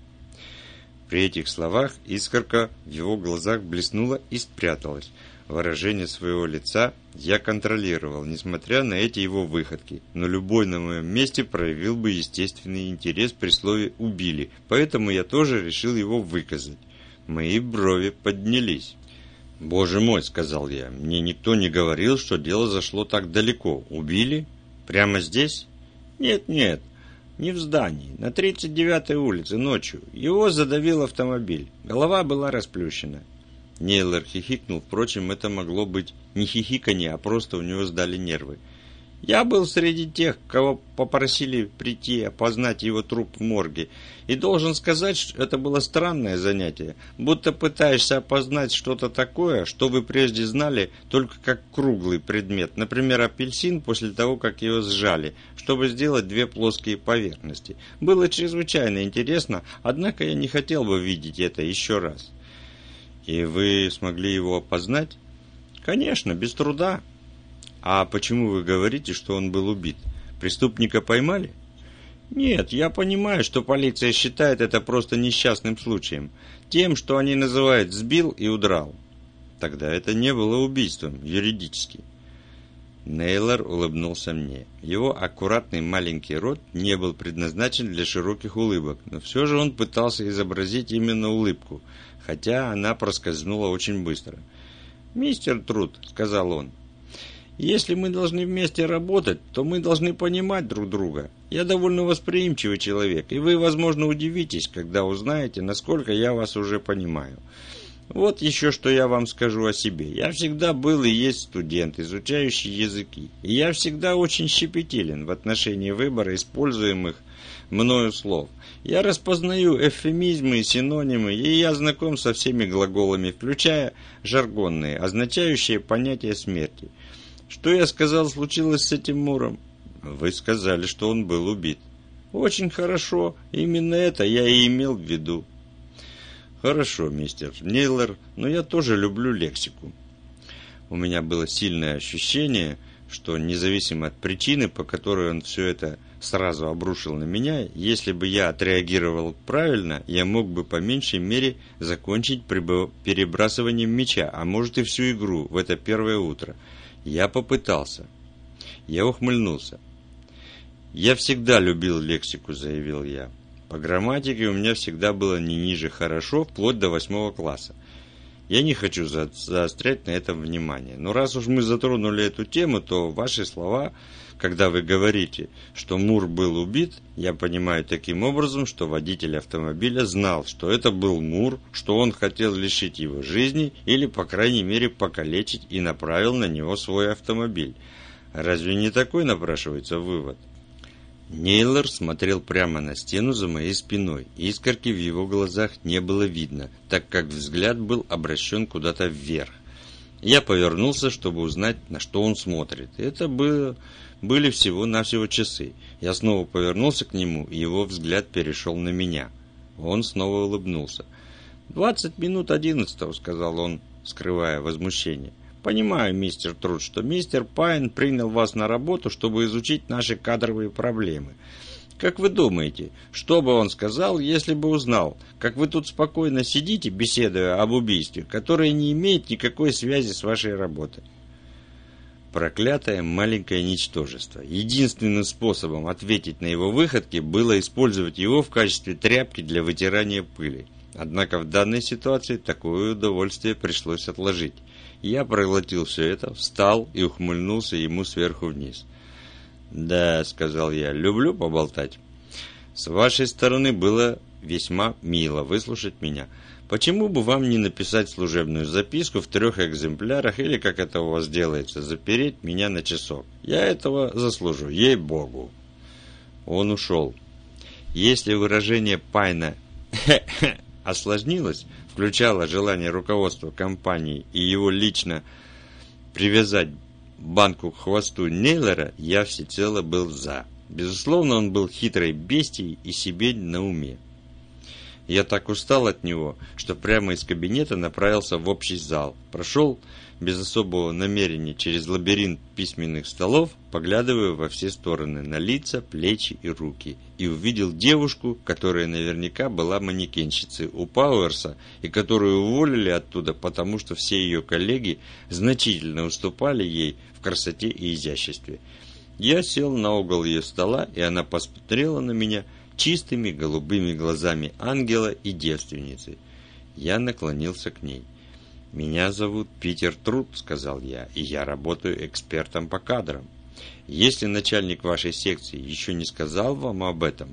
При этих словах искорка в его глазах блеснула и спряталась. Выражение своего лица я контролировал, несмотря на эти его выходки, но любой на моем месте проявил бы естественный интерес при слове «убили», поэтому я тоже решил его выказать. Мои брови поднялись. «Боже мой», — сказал я, — «мне никто не говорил, что дело зашло так далеко. Убили? Прямо здесь?» «Нет-нет, не в здании, на тридцать девятой улице ночью. Его задавил автомобиль, голова была расплющена». Нейлер хихикнул, впрочем, это могло быть не хихиканье, а просто у него сдали нервы. «Я был среди тех, кого попросили прийти опознать его труп в морге, и должен сказать, что это было странное занятие, будто пытаешься опознать что-то такое, что вы прежде знали только как круглый предмет, например, апельсин после того, как его сжали, чтобы сделать две плоские поверхности. Было чрезвычайно интересно, однако я не хотел бы видеть это еще раз». «И вы смогли его опознать?» «Конечно, без труда». «А почему вы говорите, что он был убит? Преступника поймали?» «Нет, я понимаю, что полиция считает это просто несчастным случаем. Тем, что они называют «сбил и удрал». Тогда это не было убийством, юридически. Нейлор улыбнулся мне. Его аккуратный маленький рот не был предназначен для широких улыбок, но все же он пытался изобразить именно улыбку, хотя она проскользнула очень быстро. «Мистер Труд», — сказал он, — «если мы должны вместе работать, то мы должны понимать друг друга. Я довольно восприимчивый человек, и вы, возможно, удивитесь, когда узнаете, насколько я вас уже понимаю. Вот еще что я вам скажу о себе. Я всегда был и есть студент, изучающий языки. И я всегда очень щепетилен в отношении выбора используемых мною слов. Я распознаю эвфемизмы и синонимы, и я знаком со всеми глаголами, включая жаргонные, означающие понятие смерти. Что я сказал случилось с этим Муром? Вы сказали, что он был убит. Очень хорошо. Именно это я и имел в виду. Хорошо, мистер Нейлор, но я тоже люблю лексику. У меня было сильное ощущение, что независимо от причины, по которой он все это сразу обрушил на меня, если бы я отреагировал правильно, я мог бы по меньшей мере закончить перебрасыванием мяча, а может и всю игру в это первое утро. Я попытался. Я ухмыльнулся. «Я всегда любил лексику», — заявил я. «По грамматике у меня всегда было не ниже хорошо, вплоть до восьмого класса. Я не хочу за- заострять на этом внимание. Но раз уж мы затронули эту тему, то ваши слова, когда вы говорите, что Мур был убит, я понимаю таким образом, что водитель автомобиля знал, что это был Мур, что он хотел лишить его жизни или, по крайней мере, покалечить и направил на него свой автомобиль. Разве не такой напрашивается вывод?» Нейлор смотрел прямо на стену за моей спиной. Искорки в его глазах не было видно, так как взгляд был обращен куда-то вверх. Я повернулся, чтобы узнать, на что он смотрит. Это было, были всего-навсего часы. Я снова повернулся к нему, и его взгляд перешел на меня. Он снова улыбнулся. «Двадцать минут одиннадцатого», — сказал он, скрывая возмущение. «Понимаю, мистер Труд, что мистер Пайн принял вас на работу, чтобы изучить наши кадровые проблемы. Как вы думаете, что бы он сказал, если бы узнал, как вы тут спокойно сидите, беседуя об убийстве, которое не имеет никакой связи с вашей работой?» Проклятое маленькое ничтожество. Единственным способом ответить на его выходки было использовать его в качестве тряпки для вытирания пыли. Однако в данной ситуации такое удовольствие пришлось отложить. Я проглотил все это, встал и ухмыльнулся ему сверху вниз. «Да», — сказал я, — «люблю поболтать. С вашей стороны было весьма мило выслушать меня. Почему бы вам не написать служебную записку в трех экземплярах, или, как это у вас делается, запереть меня на часок? Я этого заслужу, ей-богу». Он ушел. Если выражение Пайна осложнилось, включало желание руководства компании и его лично привязать банку к хвосту Нейлора, я всецело был за. Безусловно, он был хитрой бестией и себе на уме. Я так устал от него, что прямо из кабинета направился в общий зал. Прошел без особого намерения через лабиринт письменных столов, поглядывая во все стороны на лица, плечи и руки, и увидел девушку, которая наверняка была манекенщицей у Пауэрса и которую уволили оттуда, потому что все ее коллеги значительно уступали ей в красоте и изяществе. Я сел на угол ее стола, и она посмотрела на меня чистыми голубыми глазами ангела и девственницы. Я наклонился к ней. «Меня зовут Питер Труд», — сказал я, — «и я работаю экспертом по кадрам. Если начальник вашей секции еще не сказал вам об этом...»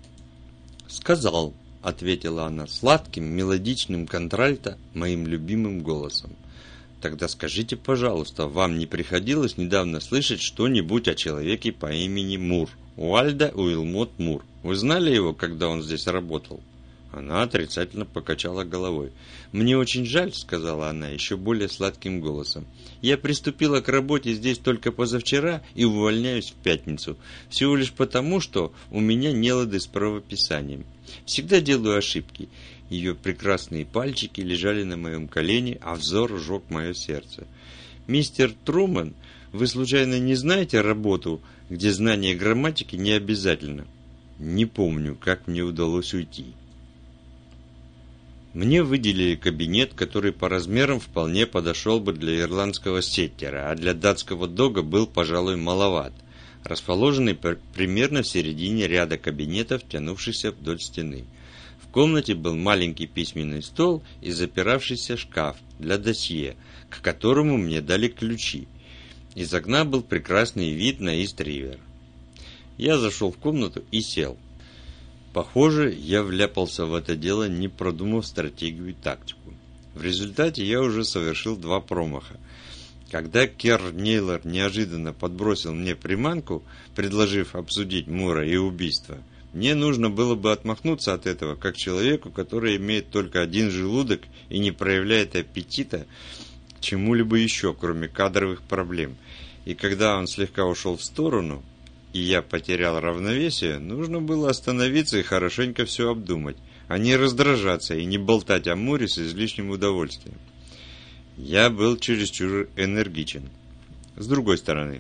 «Сказал», — ответила она сладким, мелодичным контральто, моим любимым голосом. «Тогда скажите, пожалуйста, вам не приходилось недавно слышать что-нибудь о человеке по имени Мур? Уальда Уилмот Мур. Вы знали его, когда он здесь работал?» Она отрицательно покачала головой. «Мне очень жаль», — сказала она еще более сладким голосом. «Я приступила к работе здесь только позавчера и увольняюсь в пятницу. Всего лишь потому, что у меня нелады с правописанием. Всегда делаю ошибки». Ее прекрасные пальчики лежали на моем колене, а взор сжег мое сердце. «Мистер Трумэн, вы случайно не знаете работу, где знание грамматики не обязательно?» Не помню, как мне удалось уйти. Мне выделили кабинет, который по размерам вполне подошел бы для ирландского сеттера, а для датского дога был, пожалуй, маловат, расположенный примерно в середине ряда кабинетов, тянувшихся вдоль стены. В комнате был маленький письменный стол и запиравшийся шкаф для досье, к которому мне дали ключи. Из окна был прекрасный вид на Ист-Ривер. Я зашел в комнату и сел. Похоже, я вляпался в это дело, не продумав стратегию и тактику. В результате я уже совершил два промаха. Когда Керр Нейлор неожиданно подбросил мне приманку, предложив обсудить Мура и убийство, мне нужно было бы отмахнуться от этого, как человеку, который имеет только один желудок и не проявляет аппетита к чему-либо еще, кроме кадровых проблем. И когда он слегка ушел в сторону, и я потерял равновесие, нужно было остановиться и хорошенько все обдумать, а не раздражаться и не болтать о Муре с излишним удовольствием. Я был чересчур энергичен. С другой стороны,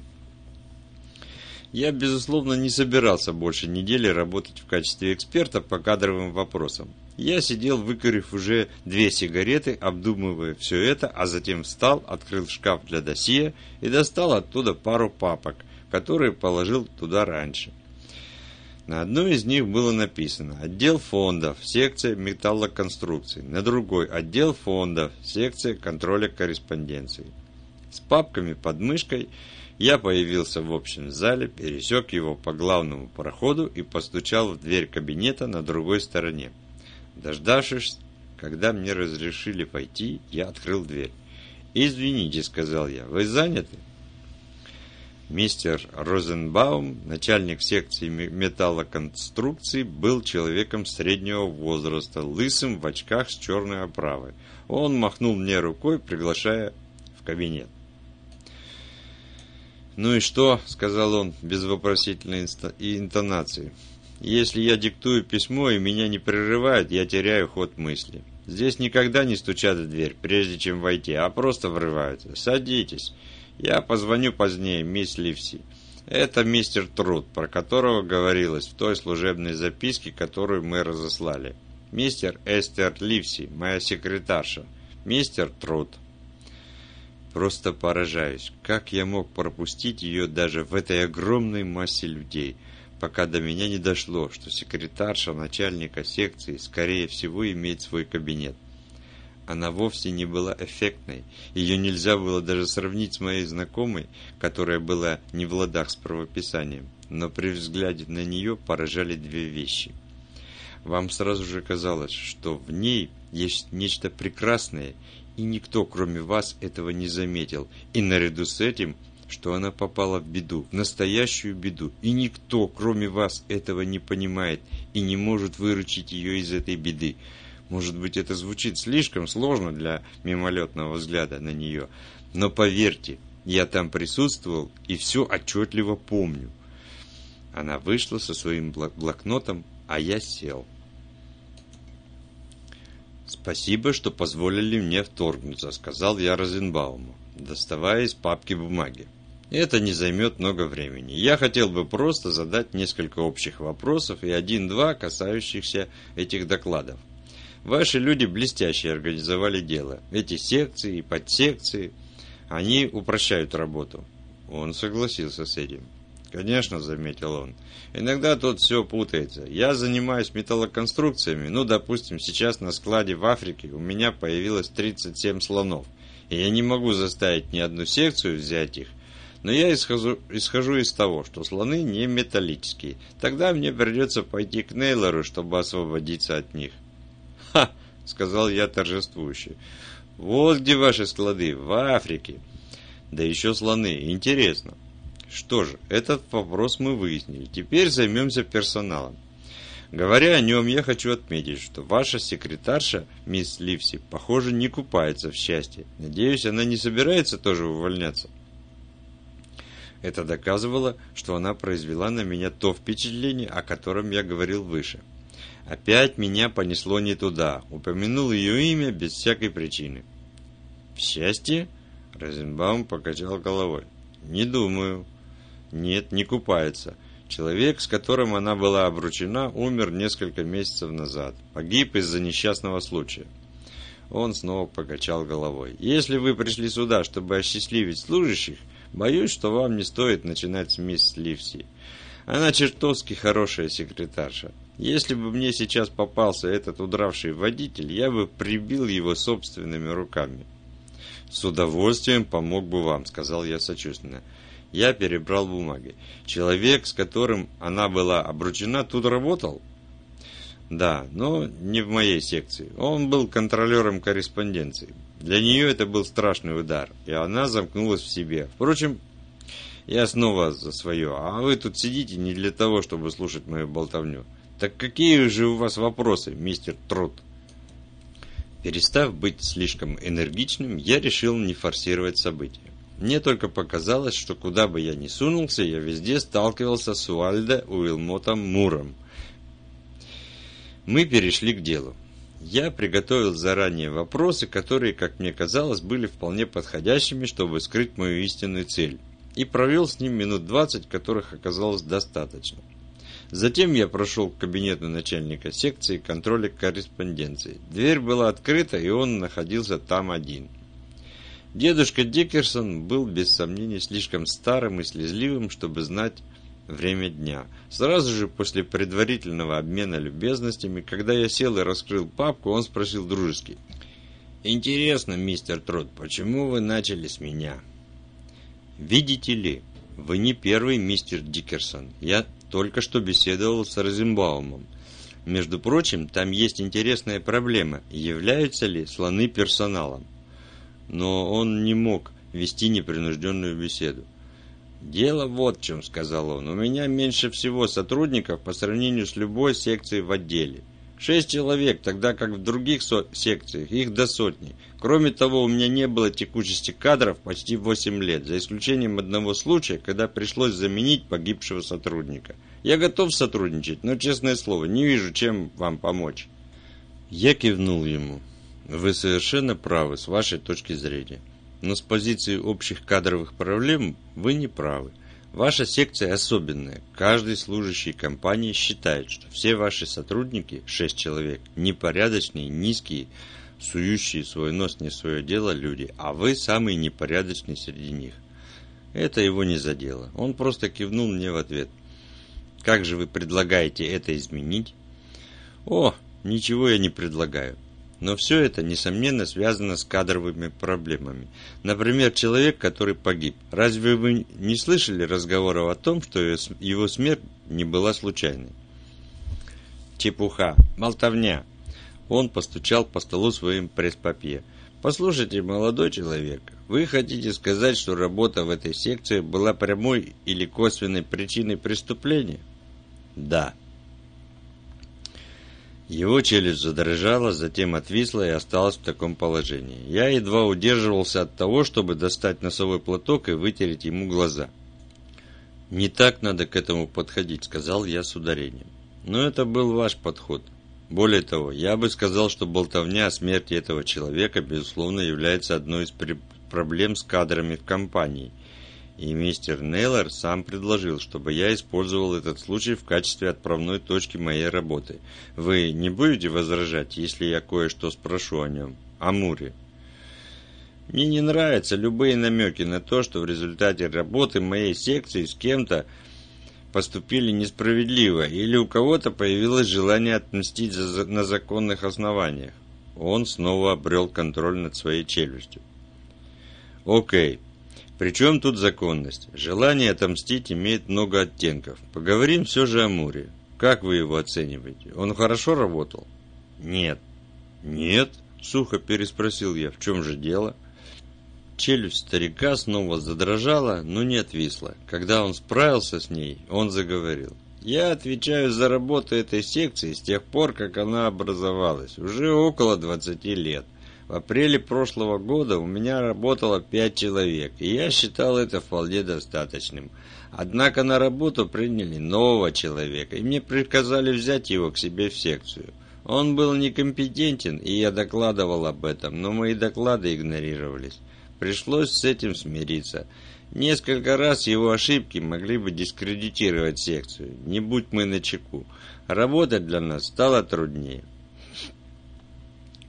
я, безусловно, не собирался больше недели работать в качестве эксперта по кадровым вопросам. Я сидел, выкурив уже две сигареты, обдумывая все это, а затем встал, открыл шкаф для досье и достал оттуда пару папок, которые положил туда раньше. На одной из них было написано «Отдел фондов, секция металлоконструкций», на другой «Отдел фондов, секция контроля корреспонденции». С папками под мышкой я появился в общем зале, пересек его по главному проходу и постучал в дверь кабинета на другой стороне. Дождавшись, когда мне разрешили войти, я открыл дверь. «Извините», — сказал я, — «вы заняты?» Мистер Розенбаум, начальник секции металлоконструкций, был человеком среднего возраста, лысым, в очках с черной оправой. Он махнул мне рукой, приглашая в кабинет. «Ну и что?» — сказал он без вопросительной интонации. «Если я диктую письмо и меня не прерывают, я теряю ход мысли. Здесь никогда не стучат в дверь, прежде чем войти, а просто врываются. Садитесь. Я позвоню позднее, мисс Ливси. Это мистер Труд, про которого говорилось в той служебной записке, которую мы разослали. Мистер Эстер Ливси, моя секретарша. Мистер Труд». Просто поражаюсь, как я мог пропустить ее даже в этой огромной массе людей, пока до меня не дошло, что секретарша начальника секции, скорее всего, имеет свой кабинет. Она вовсе не была эффектной, ее нельзя было даже сравнить с моей знакомой, которая была не в ладах с правописанием, но при взгляде на нее поражали две вещи. Вам сразу же казалось, что в ней есть нечто прекрасное, и никто, кроме вас, этого не заметил, и наряду с этим, что она попала в беду, в настоящую беду, и никто, кроме вас, этого не понимает и не может выручить ее из этой беды. Может быть, это звучит слишком сложно для мимолетного взгляда на нее, но поверьте, я там присутствовал и все отчетливо помню. Она вышла со своим блокнотом, а я сел. «Спасибо, что позволили мне вторгнуться», — сказал я Розенбауму, доставая из папки бумаги. «Это не займет много времени. Я хотел бы просто задать несколько общих вопросов и один-два, касающихся этих докладов. Ваши люди блестяще организовали дело. Эти секции и подсекции, они упрощают работу». Он согласился с этим. «Конечно», — заметил он, — «иногда тут все путается. Я занимаюсь металлоконструкциями, ну, допустим, сейчас на складе в Африке у меня появилось тридцать семь слонов, и я не могу заставить ни одну секцию взять их, но я исхожу, исхожу из того, что слоны не металлические. Тогда мне придется пойти к Нейлору, чтобы освободиться от них». «Ха!» — сказал я торжествующе. «Вот где ваши склады, в Африке. Да еще слоны. Интересно. Что же, этот вопрос мы выяснили. Теперь займемся персоналом. Говоря о нем, я хочу отметить, что ваша секретарша, мисс Ливси, похоже, не купается в счастье. Надеюсь, она не собирается тоже увольняться». Это доказывало, что она произвела на меня то впечатление, о котором я говорил выше. Опять меня понесло не туда. Упомянул ее имя без всякой причины. «В счастье?» — Розенбаум покачал головой. «Не думаю. Нет, не купается. Человек, с которым она была обручена, умер несколько месяцев назад. Погиб из-за несчастного случая». Он снова покачал головой. «Если вы пришли сюда, чтобы осчастливить служащих, боюсь, что вам не стоит начинать с мисс Ливси. Она чертовски хорошая секретарша. Если бы мне сейчас попался этот удравший водитель, я бы прибил его собственными руками». «С удовольствием помог бы вам», — сказал я сочувственно. Я перебрал бумаги. «Человек, с которым она была обручена, тут работал?» «Да, но не в моей секции. Он был контролером корреспонденции. Для нее это был страшный удар, и она замкнулась в себе. Впрочем, я снова за свое, а вы тут сидите не для того, чтобы слушать мою болтовню. Так какие же у вас вопросы, мистер Трот?» Перестав быть слишком энергичным, я решил не форсировать события. Мне только показалось, что куда бы я ни сунулся, я везде сталкивался с Уальдо Уилмотом Муром. Мы перешли к делу. Я приготовил заранее вопросы, которые, как мне казалось, были вполне подходящими, чтобы скрыть мою истинную цель, и провел с ним минут двадцать, которых оказалось достаточно. Затем я прошел к кабинету начальника секции контроля корреспонденции. Дверь была открыта, и он находился там один. Дедушка Дикерсон был, без сомнения, слишком старым и слезливым, чтобы знать время дня. Сразу же после предварительного обмена любезностями, когда я сел и раскрыл папку, он спросил дружески: «Интересно, мистер Трот, почему вы начали с меня?» «Видите ли, вы не первый, мистер Дикерсон. Я только что беседовал с Розенбаумом. Между прочим, там есть интересная проблема: являются ли слоны персоналом?» Но он не мог вести непринужденную беседу. «Дело вот в чем», — сказал он. «У меня меньше всего сотрудников по сравнению с любой секцией в отделе. Шесть человек, тогда как в других со- секциях их до сотни. Кроме того, у меня не было текучести кадров почти восемь лет, за исключением одного случая, когда пришлось заменить погибшего сотрудника. Я готов сотрудничать, но, честное слово, не вижу, чем вам помочь». Я кивнул ему. «Вы совершенно правы с вашей точки зрения. Но с позиции общих кадровых проблем вы не правы. Ваша секция особенная. Каждый служащий компании считает, что все ваши сотрудники, шесть человек, непорядочные, низкие, сующие свой нос не в свое дело люди, а вы самый непорядочный среди них». Это его не задело. Он просто кивнул мне в ответ. «Как же вы предлагаете это изменить?» «О, ничего я не предлагаю. Но все это, несомненно, связано с кадровыми проблемами. Например, человек, который погиб. Разве вы не слышали разговоров о том, что его смерть не была случайной?» «Чепуха, болтовня». Он постучал по столу своим пресс-папье. «Послушайте, молодой человек, вы хотите сказать, что работа в этой секции была прямой или косвенной причиной преступления?» «Да». Его челюсть задрожала, затем отвисла и осталась в таком положении. Я едва удерживался от того, чтобы достать носовой платок и вытереть ему глаза. «Не так надо к этому подходить», — сказал я с ударением. «Но это был ваш подход. Более того, я бы сказал, что болтовня о смерти этого человека, безусловно, является одной из проблем с кадрами в компании. И мистер Нейлор сам предложил, чтобы я использовал этот случай в качестве отправной точки моей работы. Вы не будете возражать, если я кое-что спрошу о нем, о Муре?» «Мне не нравятся любые намеки на то, что в результате работы моей секции с кем-то поступили несправедливо, или у кого-то появилось желание отмстить за, на законных основаниях». Он снова обрел контроль над своей челюстью. «Окей. Причем тут законность? Желание отомстить имеет много оттенков. Поговорим все же о Муре. Как вы его оцениваете? Он хорошо работал?» «Нет». «Нет?» — сухо переспросил я. «В чем же дело?» Челюсть старика снова задрожала, но не отвисла. Когда он справился с ней, он заговорил. «Я отвечаю за работу этой секции с тех пор, как она образовалась. Уже около двадцати лет. В апреле прошлого года у меня работало пять человек, и я считал это вполне достаточным. Однако на работу приняли нового человека, и мне приказали взять его к себе в секцию. Он был некомпетентен, и я докладывал об этом, но мои доклады игнорировались. Пришлось с этим смириться. Несколько раз его ошибки могли бы дискредитировать секцию, не будь мы начеку. Работать для нас стало труднее».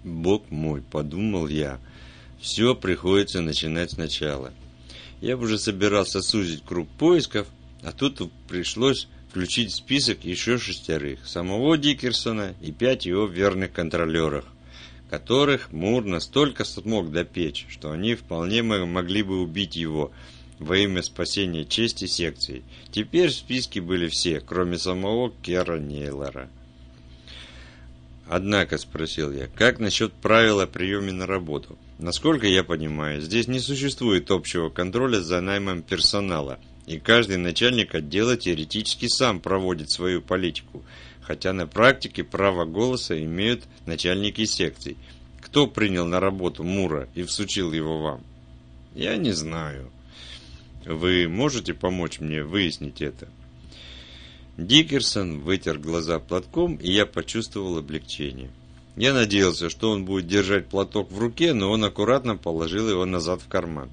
Бог мой, подумал я, все приходится начинать сначала. Я уже собирался сузить круг поисков, а тут пришлось включить в список еще шестерых, самого Диккерсона и пять его верных контролеров, которых Мур настолько смог допечь, что они вполне могли бы убить его во имя спасения чести секции. Теперь в списке были все, кроме самого Кера Нейлора. «Однако», — спросил я, — «как насчет правил о приеме на работу? Насколько я понимаю, здесь не существует общего контроля за наймом персонала, и каждый начальник отдела теоретически сам проводит свою политику, хотя на практике право голоса имеют начальники секций. Кто принял на работу Мура и всучил его вам?» «Я не знаю. Вы можете помочь мне выяснить это?» Диккерсон вытер глаза платком, и я почувствовал облегчение. Я надеялся, что он будет держать платок в руке, но он аккуратно положил его назад в карман.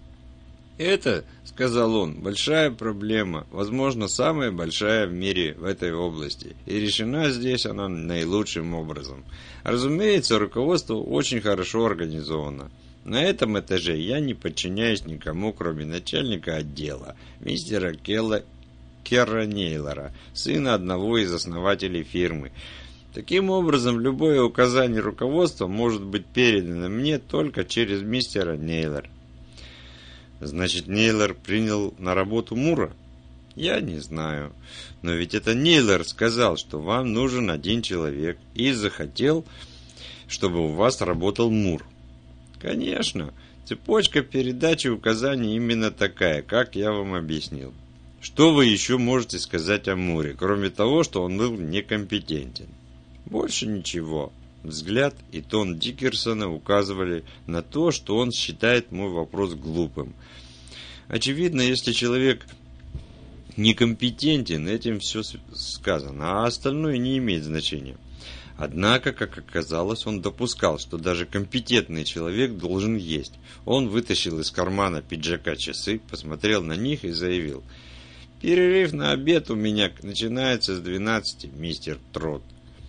«Это, — сказал он, — большая проблема, возможно, самая большая в мире в этой области, и решена здесь она наилучшим образом. Разумеется, руководство очень хорошо организовано. На этом этаже я не подчиняюсь никому, кроме начальника отдела, мистера Келла Кера Нейлора, сына одного из основателей фирмы. Таким образом, любое указание руководства может быть передано мне только через мистера Нейлора». «Значит, Нейлор принял на работу Мура?» «Я не знаю. Но ведь это Нейлор сказал, что вам нужен один человек, и захотел, чтобы у вас работал Мур». «Конечно. Цепочка передачи указаний именно такая, как я вам объяснил. Что вы еще можете сказать о Муре, кроме того, что он был некомпетентен?» «Больше ничего». Взгляд и тон Диккерсона указывали на то, что он считает мой вопрос глупым. Очевидно, если человек некомпетентен, этим все сказано, а остальное не имеет значения. Однако, как оказалось, он допускал, что даже компетентный человек должен есть. Он вытащил из кармана пиджака часы, посмотрел на них и заявил: «Перерыв на обед у меня начинается с двенадцати, мистер Трот».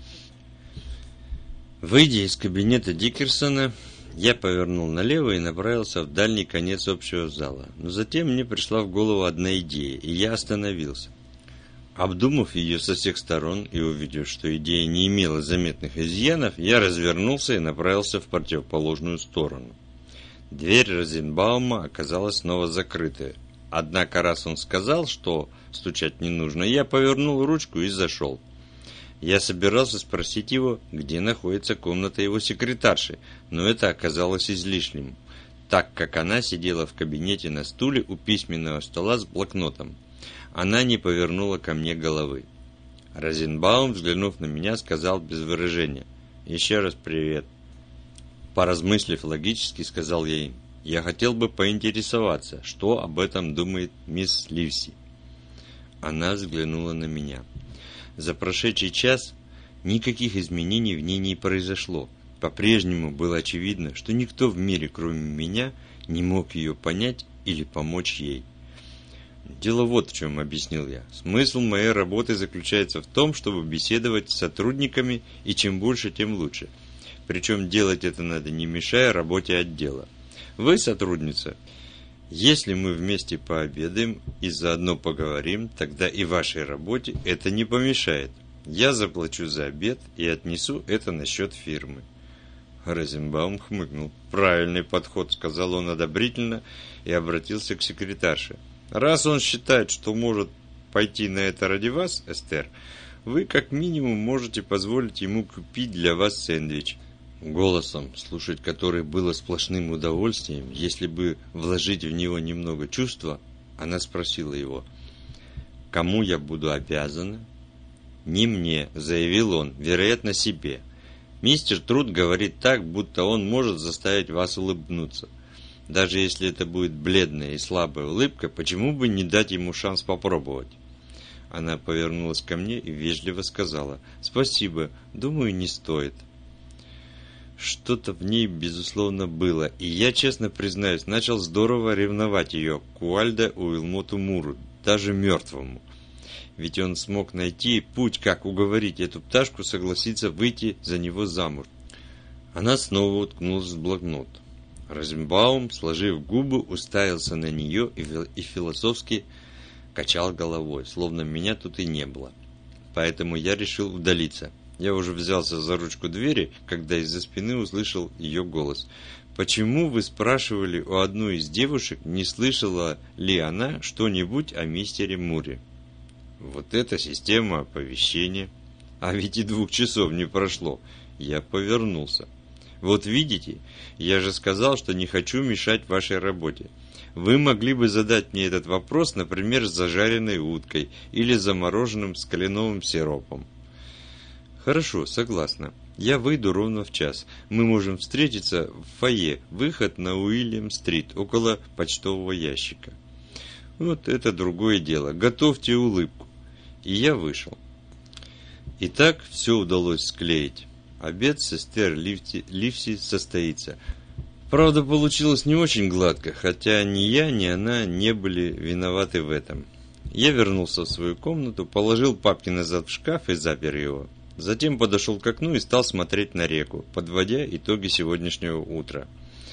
Выйдя из кабинета Диккерсона, я повернул налево и направился в дальний конец общего зала. Но затем мне пришла в голову одна идея, и я остановился. Обдумав ее со всех сторон и увидев, что идея не имела заметных изъянов, я развернулся и направился в противоположную сторону. Дверь Розенбаума оказалась снова закрытая. Однако раз он сказал, что стучать не нужно, я повернул ручку и зашел. Я собирался спросить его, где находится комната его секретарши, но это оказалось излишним, так как она сидела в кабинете на стуле у письменного стола с блокнотом. Она не повернула ко мне головы. Розенбаум, взглянув на меня, сказал без выражения: «Еще раз привет». Поразмыслив логически, сказал я им: «Я хотел бы поинтересоваться, что об этом думает мисс Ливси». Она взглянула на меня. За прошедший час никаких изменений в ней не произошло. По-прежнему было очевидно, что никто в мире, кроме меня, не мог ее понять или помочь ей. «Дело вот в чем», — объяснил я. «Смысл моей работы заключается в том, чтобы беседовать с сотрудниками, и чем больше, тем лучше. Причем делать это надо, не мешая работе отдела. Вы сотрудница. Если мы вместе пообедаем и заодно поговорим, тогда и вашей работе это не помешает. Я заплачу за обед и отнесу это на счет фирмы». Розенбаум хмыкнул. «Правильный подход», — сказал он одобрительно и обратился к секретарше. «Раз он считает, что может пойти на это ради вас, Эстер, вы как минимум можете позволить ему купить для вас сэндвич». Голосом, слушать который было сплошным удовольствием, если бы вложить в него немного чувства, она спросила его: «Кому я буду обязана?» «Не мне», — заявил он, — «вероятно, себе. Мистер Труд говорит так, будто он может заставить вас улыбнуться. Даже если это будет бледная и слабая улыбка, почему бы не дать ему шанс попробовать?» Она повернулась ко мне и вежливо сказала: «Спасибо, думаю, не стоит». Что-то в ней, безусловно, было, и я, честно признаюсь, начал здорово ревновать ее к Уальда Уилмоту Муру, даже мертвому. Ведь он смог найти путь, как уговорить эту пташку согласиться выйти за него замуж. Она снова уткнулась в блокнот. Розенбаум, сложив губы, уставился на нее и, и философски качал головой, словно меня тут и не было. Поэтому я решил удалиться. Я уже взялся за ручку двери, когда из-за спины услышал ее голос. «Почему вы спрашивали у одной из девушек, не слышала ли она что-нибудь о мистере Муре?» Вот это система оповещения. А ведь и двух часов не прошло. Я повернулся. «Вот видите, я же сказал, что не хочу мешать вашей работе. Вы могли бы задать мне этот вопрос, например, с зажаренной уткой или замороженным с кленовым сиропом». «Хорошо, согласна. Я выйду ровно в час. Мы можем встретиться в фойе, выход на Уильям-стрит, около почтового ящика». Вот это другое дело. Готовьте улыбку. И я вышел. Итак, все удалось склеить. Обед с Эстер Ливси состоится. Правда, получилось не очень гладко, хотя ни я, ни она не были виноваты в этом. Я вернулся в свою комнату, положил папки назад в шкаф и запер его. Затем подошел к окну и стал смотреть на реку, подводя итоги сегодняшнего утра.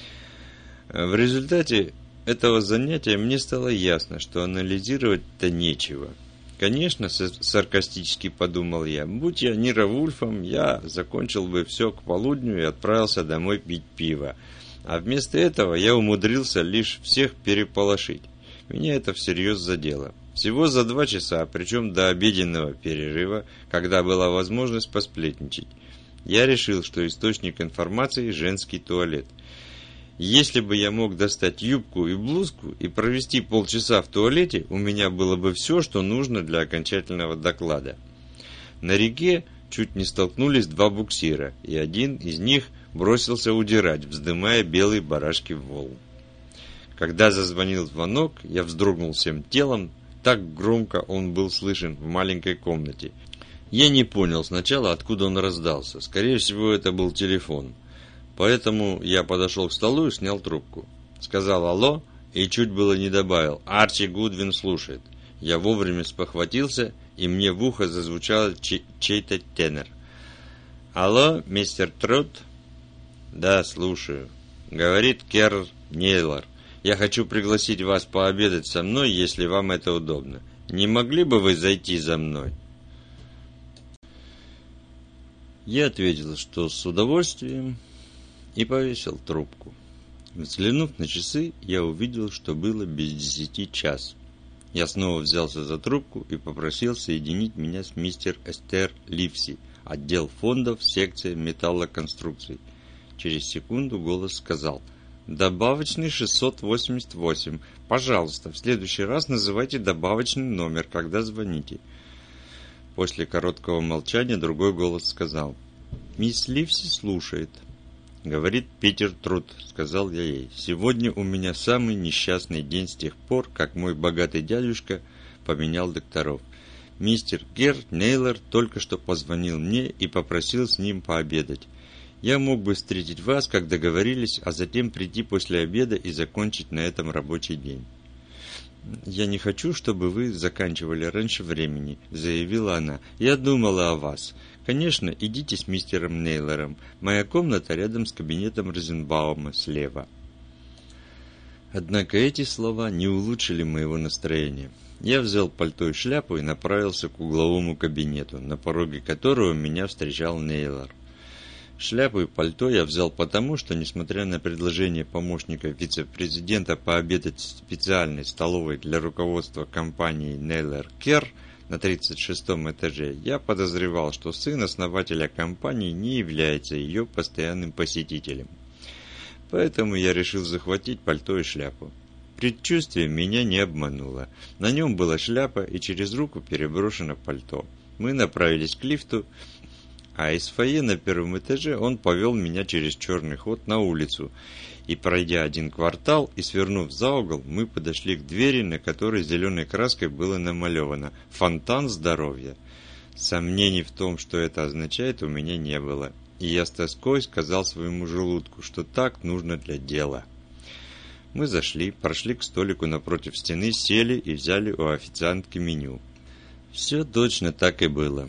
В результате этого занятия мне стало ясно, что анализировать-то нечего. Конечно, саркастически подумал я, будь я Ниро Вульфом, я закончил бы все к полудню и отправился домой пить пиво. А вместо этого я умудрился лишь всех переполошить. Меня это всерьез задело. Всего за два часа, причем до обеденного перерыва, когда была возможность посплетничать. Я решил, что источник информации – женский туалет. Если бы я мог достать юбку и блузку и провести полчаса в туалете, у меня было бы все, что нужно для окончательного доклада. На реке чуть не столкнулись два буксира, и один из них бросился удирать, вздымая белые барашки в волну. Когда зазвонил звонок, я вздрогнул всем телом, так громко он был слышен в маленькой комнате. Я не понял сначала, откуда он раздался. Скорее всего, это был телефон. Поэтому я подошел к столу и снял трубку. Сказал «Алло» и чуть было не добавил «Арчи Гудвин слушает». Я вовремя спохватился, и мне в ухо зазвучал чей- чей-то тенор. «Алло, мистер Трот?» «Да, слушаю». Говорит Керр Нейлор. «Я хочу пригласить вас пообедать со мной, если вам это удобно. Не могли бы вы зайти за мной?» Я ответил, что с удовольствием, и повесил трубку. Взглянув на часы, я увидел, что было без десяти час. Я снова взялся за трубку и попросил соединить меня с мистер Эстер Ливси, отдел фондов, секция металлоконструкций. Через секунду голос сказал: «Добавочный шестьсот восемьдесят восемь. Пожалуйста, в следующий раз называйте добавочный номер, когда звоните». После короткого молчания другой голос сказал: «Мисс Ливси слушает». «Говорит Питер Трут», — сказал я ей. «Сегодня у меня самый несчастный день с тех пор, как мой богатый дядюшка поменял докторов. Мистер Керр Нейлор только что позвонил мне и попросил с ним пообедать. Я мог бы встретить вас, как договорились, а затем прийти после обеда и закончить на этом рабочий день». «Я не хочу, чтобы вы заканчивали раньше времени», — заявила она. «Я думала о вас. Конечно, идите с мистером Нейлором. Моя комната рядом с кабинетом Розенбаума, слева». Однако эти слова не улучшили моего настроения. Я взял пальто и шляпу и направился к угловому кабинету, на пороге которого меня встречал Нейлор. Шляпу и пальто я взял потому, что, несмотря на предложение помощника вице-президента пообедать в специальной столовой для руководства компании Нейлор Керр на тридцать шестом этаже, я подозревал, что сын основателя компании не является ее постоянным посетителем. Поэтому я решил захватить пальто и шляпу. Предчувствие меня не обмануло. На нем была шляпа и через руку переброшено пальто. Мы направились к лифту, а из фойе на первом этаже он повел меня через черный ход на улицу. И, пройдя один квартал и свернув за угол, мы подошли к двери, на которой зеленой краской было намалевано «Фонтан здоровья». Сомнений в том, что это означает, у меня не было. И я с тоской сказал своему желудку, что так нужно для дела. Мы зашли, прошли к столику напротив стены, сели и взяли у официантки меню. Все точно так и было.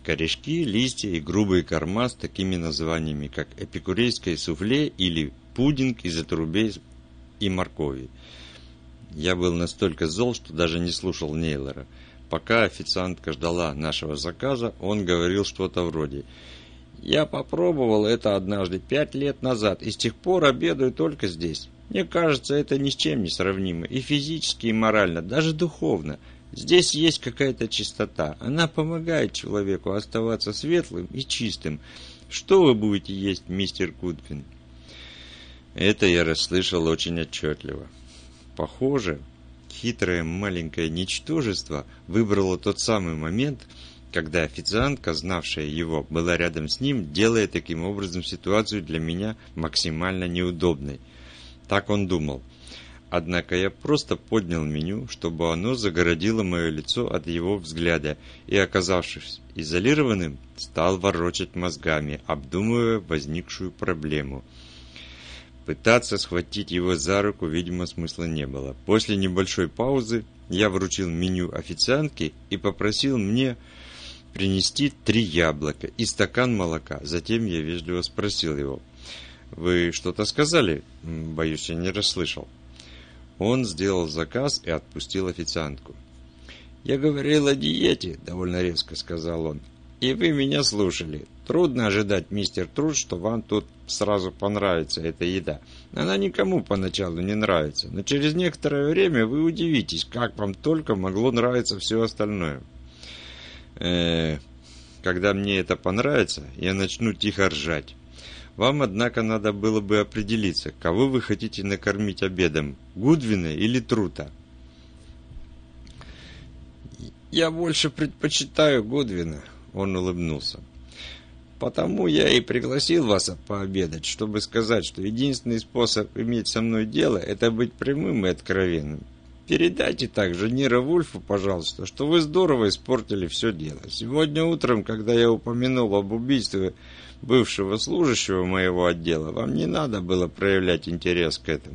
корешки, листья и грубый корма с такими названиями, как эпикурейское суфле или пудинг из отрубей и моркови. Я был настолько зол, что даже не слушал Нейлора. Пока официантка ждала нашего заказа, он говорил что-то вроде: «Я попробовал это однажды пять лет назад и с тех пор обедаю только здесь. Мне кажется, это ни с чем не сравнимо, и физически, и морально, даже духовно. Здесь есть какая-то чистота, она помогает человеку оставаться светлым и чистым. Что вы будете есть, мистер Гудвин?» Это я расслышал очень отчетливо. Похоже, хитрое маленькое ничтожество выбрало тот самый момент, когда официантка, знавшая его, была рядом с ним, делая таким образом ситуацию для меня максимально неудобной. Так он думал. Однако я просто поднял меню, чтобы оно загородило мое лицо от его взгляда, и, оказавшись изолированным, стал ворочать мозгами, обдумывая возникшую проблему. Пытаться схватить его за руку, видимо, смысла не было. После небольшой паузы я вручил меню официантке и попросил мне принести три яблока и стакан молока. Затем я вежливо спросил его: «Вы что-то сказали? Боюсь, я не расслышал». Он сделал заказ и отпустил официантку. «Я говорил о диете», — довольно резко сказал он, — «и вы меня слушали. Трудно ожидать, мистер Труд, что вам тут сразу понравится эта еда. Она никому поначалу не нравится, но через некоторое время вы удивитесь, как вам только могло нравиться все остальное. Э-э, когда мне это понравится, я начну тихо ржать. Вам, однако, надо было бы определиться, кого вы хотите накормить обедом, Гудвина или Трута». «Я больше предпочитаю Гудвина», — он улыбнулся. «Потому я и пригласил вас пообедать, чтобы сказать, что единственный способ иметь со мной дело — это быть прямым и откровенным. Передайте также Ниро Вульфу, пожалуйста, что вы здорово испортили все дело. Сегодня утром, когда я упомянул об убийстве бывшего служащего моего отдела, вам не надо было проявлять интерес к этому».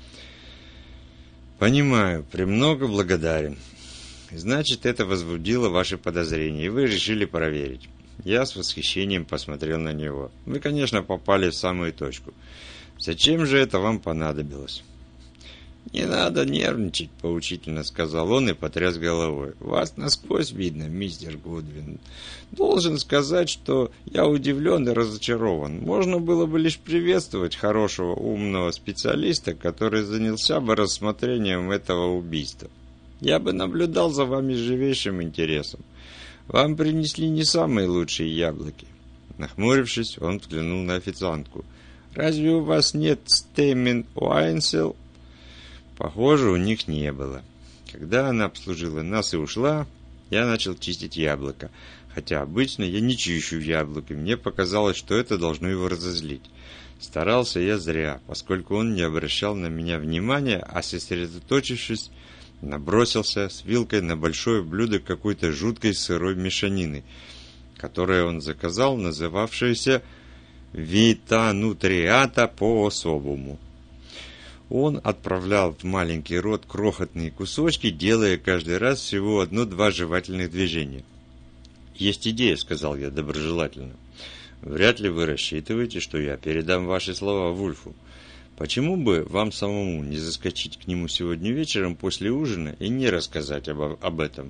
«Понимаю, премного благодарен. Значит, это возбудило ваши подозрения, и вы решили проверить». Я с восхищением посмотрел на него. «Вы, конечно, попали в самую точку. Зачем же это вам понадобилось?» «Не надо нервничать», — поучительно сказал он и потряс головой. «Вас насквозь видно, мистер Гудвин. Должен сказать, что я удивлен и разочарован. Можно было бы лишь приветствовать хорошего, умного специалиста, который занялся бы рассмотрением этого убийства. Я бы наблюдал за вами с живейшим интересом. Вам принесли не самые лучшие яблоки». Нахмурившись, он взглянул на официантку. «Разве у вас нет стеймен уайнсел?» Похоже, у них не было. Когда она обслужила нас и ушла, я начал чистить яблоко. Хотя обычно я не чищу яблоки, мне показалось, что это должно его разозлить. Старался я зря, поскольку он не обращал на меня внимания, а сосредоточившись, набросился с вилкой на большое блюдо какой-то жуткой сырой мешанины, которое он заказал, называвшееся «Вита нутриата по-особому». Он отправлял в маленький рот крохотные кусочки, делая каждый раз всего одно-два жевательных движения. «Есть идея», — сказал я доброжелательно. «Вряд ли вы рассчитываете, что я передам ваши слова Вульфу. Почему бы вам самому не заскочить к нему сегодня вечером после ужина и не рассказать об, об этом?»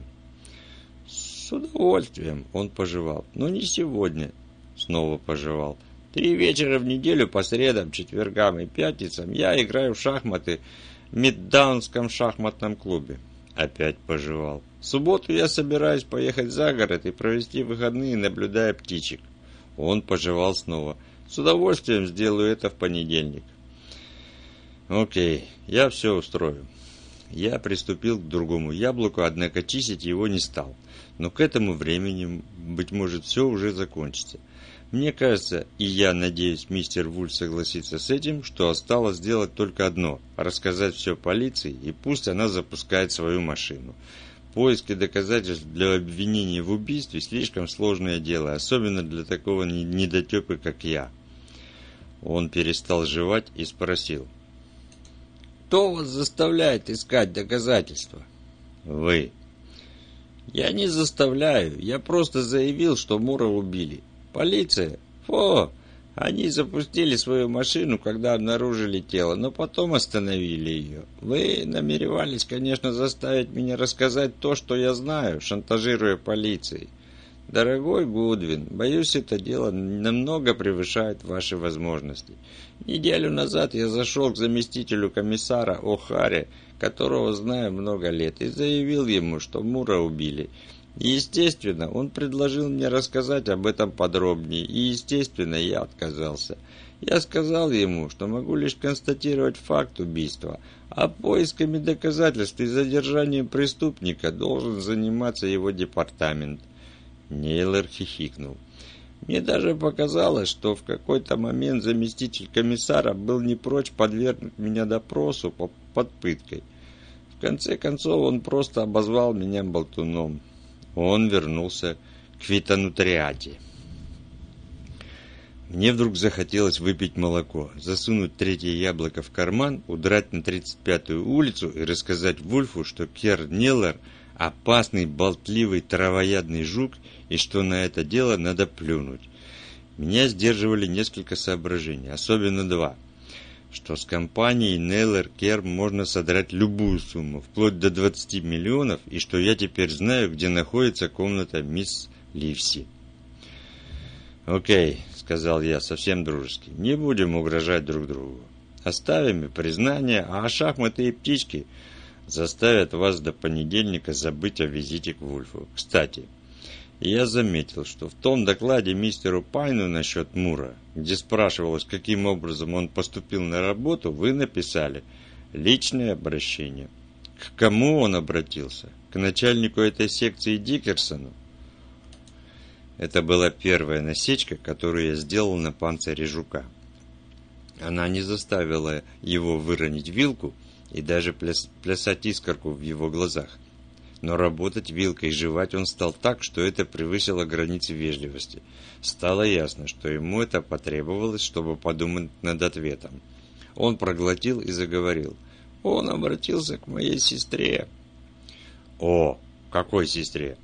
«С удовольствием», — он пожевал. «Но не сегодня», — снова пожевал. «Три вечера в неделю по средам, четвергам и пятницам я играю в шахматы в Миддаунском шахматном клубе». Опять пожевал. «В субботу я собираюсь поехать за город и провести выходные, наблюдая птичек». Он пожевал снова. «С удовольствием сделаю это в понедельник». «Окей, я все устрою». Я приступил к другому яблоку, однако чистить его не стал. Но к этому времени, быть может, все уже закончится. Мне кажется, и я надеюсь, мистер Вульф согласится с этим, что осталось сделать только одно – рассказать все полиции, и пусть она запускает свою машину. Поиски доказательств для обвинения в убийстве – слишком сложное дело, особенно для такого недотепы, как я. Он перестал жевать и спросил: «Кто вас заставляет искать доказательства?» «Вы». Я не заставляю, я просто заявил, что Мура убили. Полиция? Фу! Они запустили свою машину, когда обнаружили тело, но потом остановили ее. Вы намеревались, конечно, заставить меня рассказать то, что я знаю, шантажируя полицией. Дорогой Гудвин, боюсь, это дело намного превышает ваши возможности. Неделю назад я зашел к заместителю комиссара О'Харе, которого знаю много лет, и заявил ему, что Мура убили. И, естественно, он предложил мне рассказать об этом подробнее, и, естественно, я отказался. Я сказал ему, что могу лишь констатировать факт убийства, а поисками доказательств и задержанием преступника должен заниматься его департамент. Нейлор хихикнул. Мне даже показалось, что в какой-то момент заместитель комиссара был не прочь подвергнуть меня допросу под пыткой. В конце концов, он просто обозвал меня болтуном. Он вернулся к фитонутриате. Мне вдруг захотелось выпить молоко, засунуть третье яблоко в карман, удрать на тридцать пятую улицу и рассказать Вульфу, что Кер Нейлор – опасный, болтливый, травоядный жук, и что на это дело надо плюнуть. Меня сдерживали несколько соображений, особенно два. Что с компанией Нейлор Кер можно содрать любую сумму, вплоть до двадцати миллионов, и что я теперь знаю, где находится комната мисс Ливси. «Окей», — сказал я совсем дружески, — «не будем угрожать друг другу. Оставим и признание, а шахматы и птички заставят вас до понедельника забыть о визите к Вульфу. Кстати, я заметил, что в том докладе мистеру Пайну насчет Мура, где спрашивалось, каким образом он поступил на работу, вы написали «личное обращение». К кому он обратился? К начальнику этой секции Дикерсону? Это была первая насечка, которую я сделал на панцире жука. Она не заставила его выронить вилку и даже пляс- плясать искорку в его глазах. Но работать вилкой и жевать он стал так, что это превысило границы вежливости. Стало ясно, что ему это потребовалось, чтобы подумать над ответом. Он проглотил и заговорил. Он обратился к моей сестре. О, какой сестре?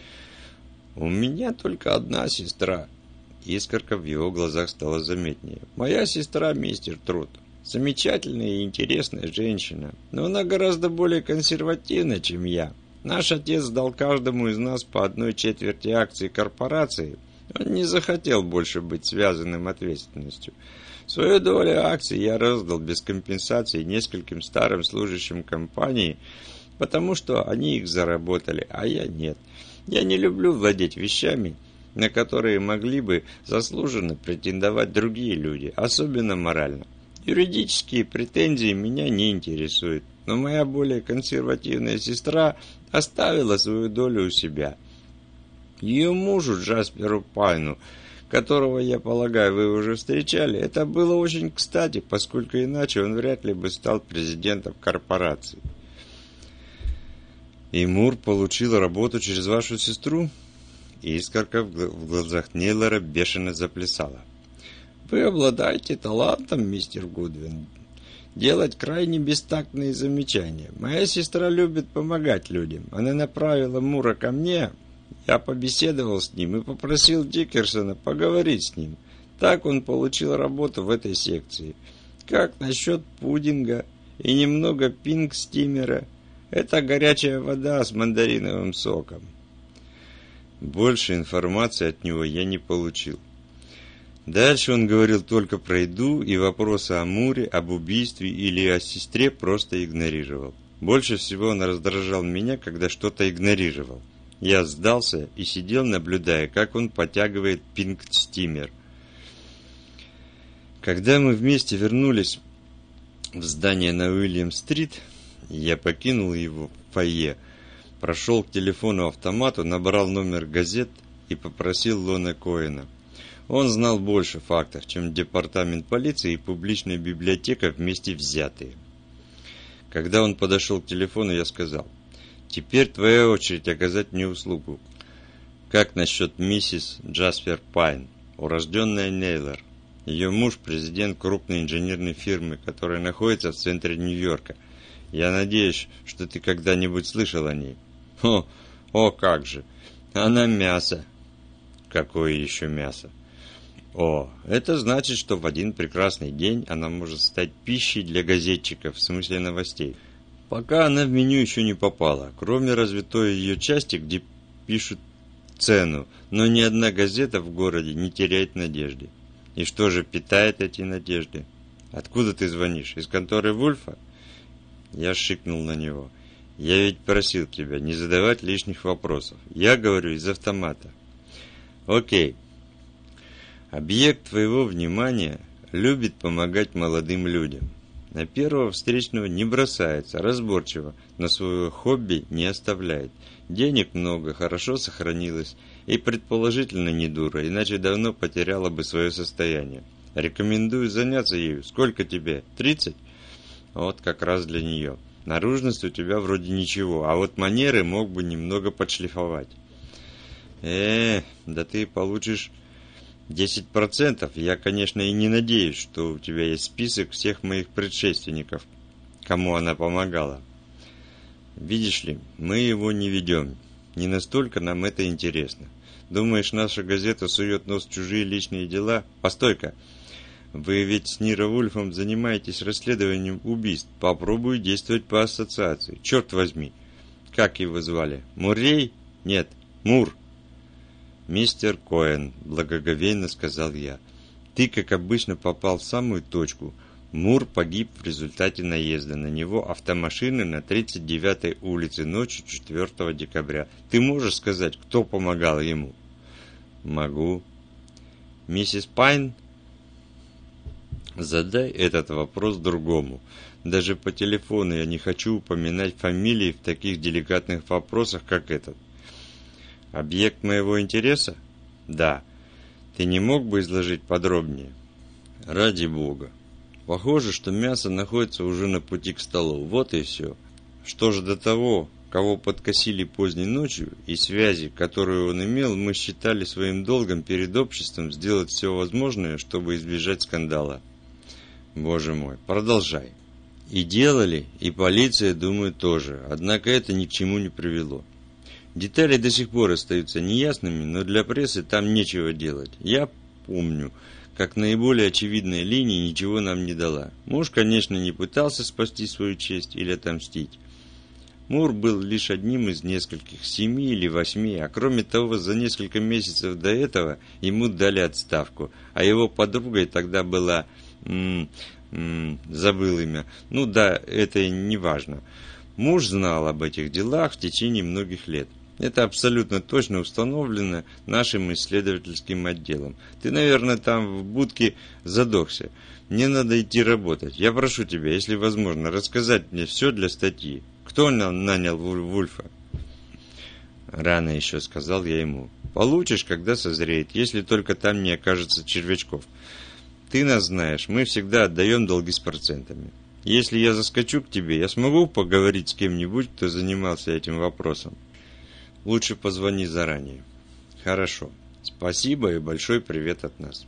У меня только одна сестра. Искорка в его глазах стала заметнее. Моя сестра, мистер Трут. Замечательная и интересная женщина, но она гораздо более консервативна, чем я. Наш отец дал каждому из нас по одной четверти акций корпорации. Он не захотел больше быть связанным ответственностью. Свою долю акций я раздал без компенсации нескольким старым служащим компании, потому что они их заработали, а я нет. Я не люблю владеть вещами, на которые могли бы заслуженно претендовать другие люди, особенно морально. Юридические претензии меня не интересуют, но моя более консервативная сестра оставила свою долю у себя. Ее мужу, Джасперу Пайну, которого, я полагаю, вы уже встречали, это было очень кстати, поскольку иначе он вряд ли бы стал президентом корпорации. И Мур получил работу через вашу сестру? Искорка в глазах Нейлора бешено заплясала. Вы обладаете талантом, мистер Гудвин, делать крайне бестактные замечания. Моя сестра любит помогать людям. Она направила Мура ко мне. Я побеседовал с ним и попросил Дикерсона поговорить с ним. Так он получил работу в этой секции. Как насчет пудинга и немного пинг-стимера? Это горячая вода с мандариновым соком. Больше информации от него я не получил. Дальше он говорил только про еду, и вопросы о Муре, об убийстве или о сестре просто игнорировал. Больше всего он раздражал меня, когда что-то игнорировал. Я сдался и сидел, наблюдая, как он подтягивает пинг-стимер. Когда мы вместе вернулись в здание на Уильям-стрит, я покинул его в фойе, прошел к телефону-автомату, набрал номер газет и попросил Лона Коэна. Он знал больше фактов, чем департамент полиции и публичная библиотека вместе взятые. Когда он подошел к телефону, я сказал: «Теперь твоя очередь оказать мне услугу. Как насчет миссис Джаспер Пайн, урожденная Нейлор? Ее муж – президент крупной инженерной фирмы, которая находится в центре Нью-Йорка. Я надеюсь, что ты когда-нибудь слышал о ней». «Хо, О, как же! Она мясо. Какое еще мясо? О, это значит, что в один прекрасный день она может стать пищей для газетчиков, в смысле новостей. Пока она в меню еще не попала, кроме разве той ее части, где пишут цену, но ни одна газета в городе не теряет надежды. И что же питает эти надежды? Откуда ты звонишь? Из конторы Вульфа? Я шикнул на него. Я ведь просил тебя не задавать лишних вопросов. Я говорю из автомата. Окей. Объект твоего внимания любит помогать молодым людям. На первого встречного не бросается, разборчиво, но свое хобби не оставляет. Денег много, хорошо сохранилось и предположительно не дура, иначе давно потеряла бы свое состояние. Рекомендую заняться ею. Сколько тебе? Тридцать? Вот как раз для нее. Наружность у тебя вроде ничего, а вот манеры мог бы немного подшлифовать. Э, да ты получишь десять процентов. Я, конечно, и не надеюсь, что у тебя есть список всех моих предшественников, кому она помогала. Видишь ли, мы его не ведем. Не настолько нам это интересно. Думаешь, наша газета сует нос в чужие личные дела? Постой-ка. Вы ведь с Ниро Вульфом занимаетесь расследованием убийств. Попробуй действовать по ассоциации. Черт возьми. Как его звали? Муррей? Нет, Мур. Мистер Коэн, благоговейно сказал я. Ты, как обычно, попал в самую точку. Мур погиб в результате наезда на него автомашины на тридцать девятой улице ночью четвёртого декабря. Ты можешь сказать, кто помогал ему? Могу. Миссис Пайн? Задай этот вопрос другому. Даже по телефону я не хочу упоминать фамилии в таких деликатных вопросах, как этот. Объект моего интереса? Да. Ты не мог бы изложить подробнее? Ради бога. Похоже, что мясо находится уже на пути к столу. Вот и все. Что же до того, кого подкосили поздней ночью, и связи, которые он имел, мы считали своим долгом перед обществом сделать все возможное, чтобы избежать скандала. Боже мой, продолжай. И делали, и полиция, думаю, тоже. Однако это ни к чему не привело. Детали до сих пор остаются неясными, но для прессы там нечего делать. Я помню, как наиболее очевидная линия ничего нам не дала. Муж, конечно, не пытался спасти свою честь или отомстить. Мур был лишь одним из нескольких, семи или восьми, а кроме того, за несколько месяцев до этого ему дали отставку, а его подругой тогда была... М- м- забыл имя. Ну да, это и не важно. Муж знал об этих делах в течение многих лет. Это абсолютно точно установлено нашим исследовательским отделом. Ты, наверное, там в будке задохся. Мне надо идти работать. Я прошу тебя, если возможно, рассказать мне все для статьи. Кто нанял Вульфа? Рано еще, сказал я ему. Получишь, когда созреет, если только там не окажется червячков. Ты нас знаешь, мы всегда отдаем долги с процентами. Если я заскочу к тебе, я смогу поговорить с кем-нибудь, кто занимался этим вопросом? Лучше позвони заранее. Хорошо. Спасибо и большой привет от нас.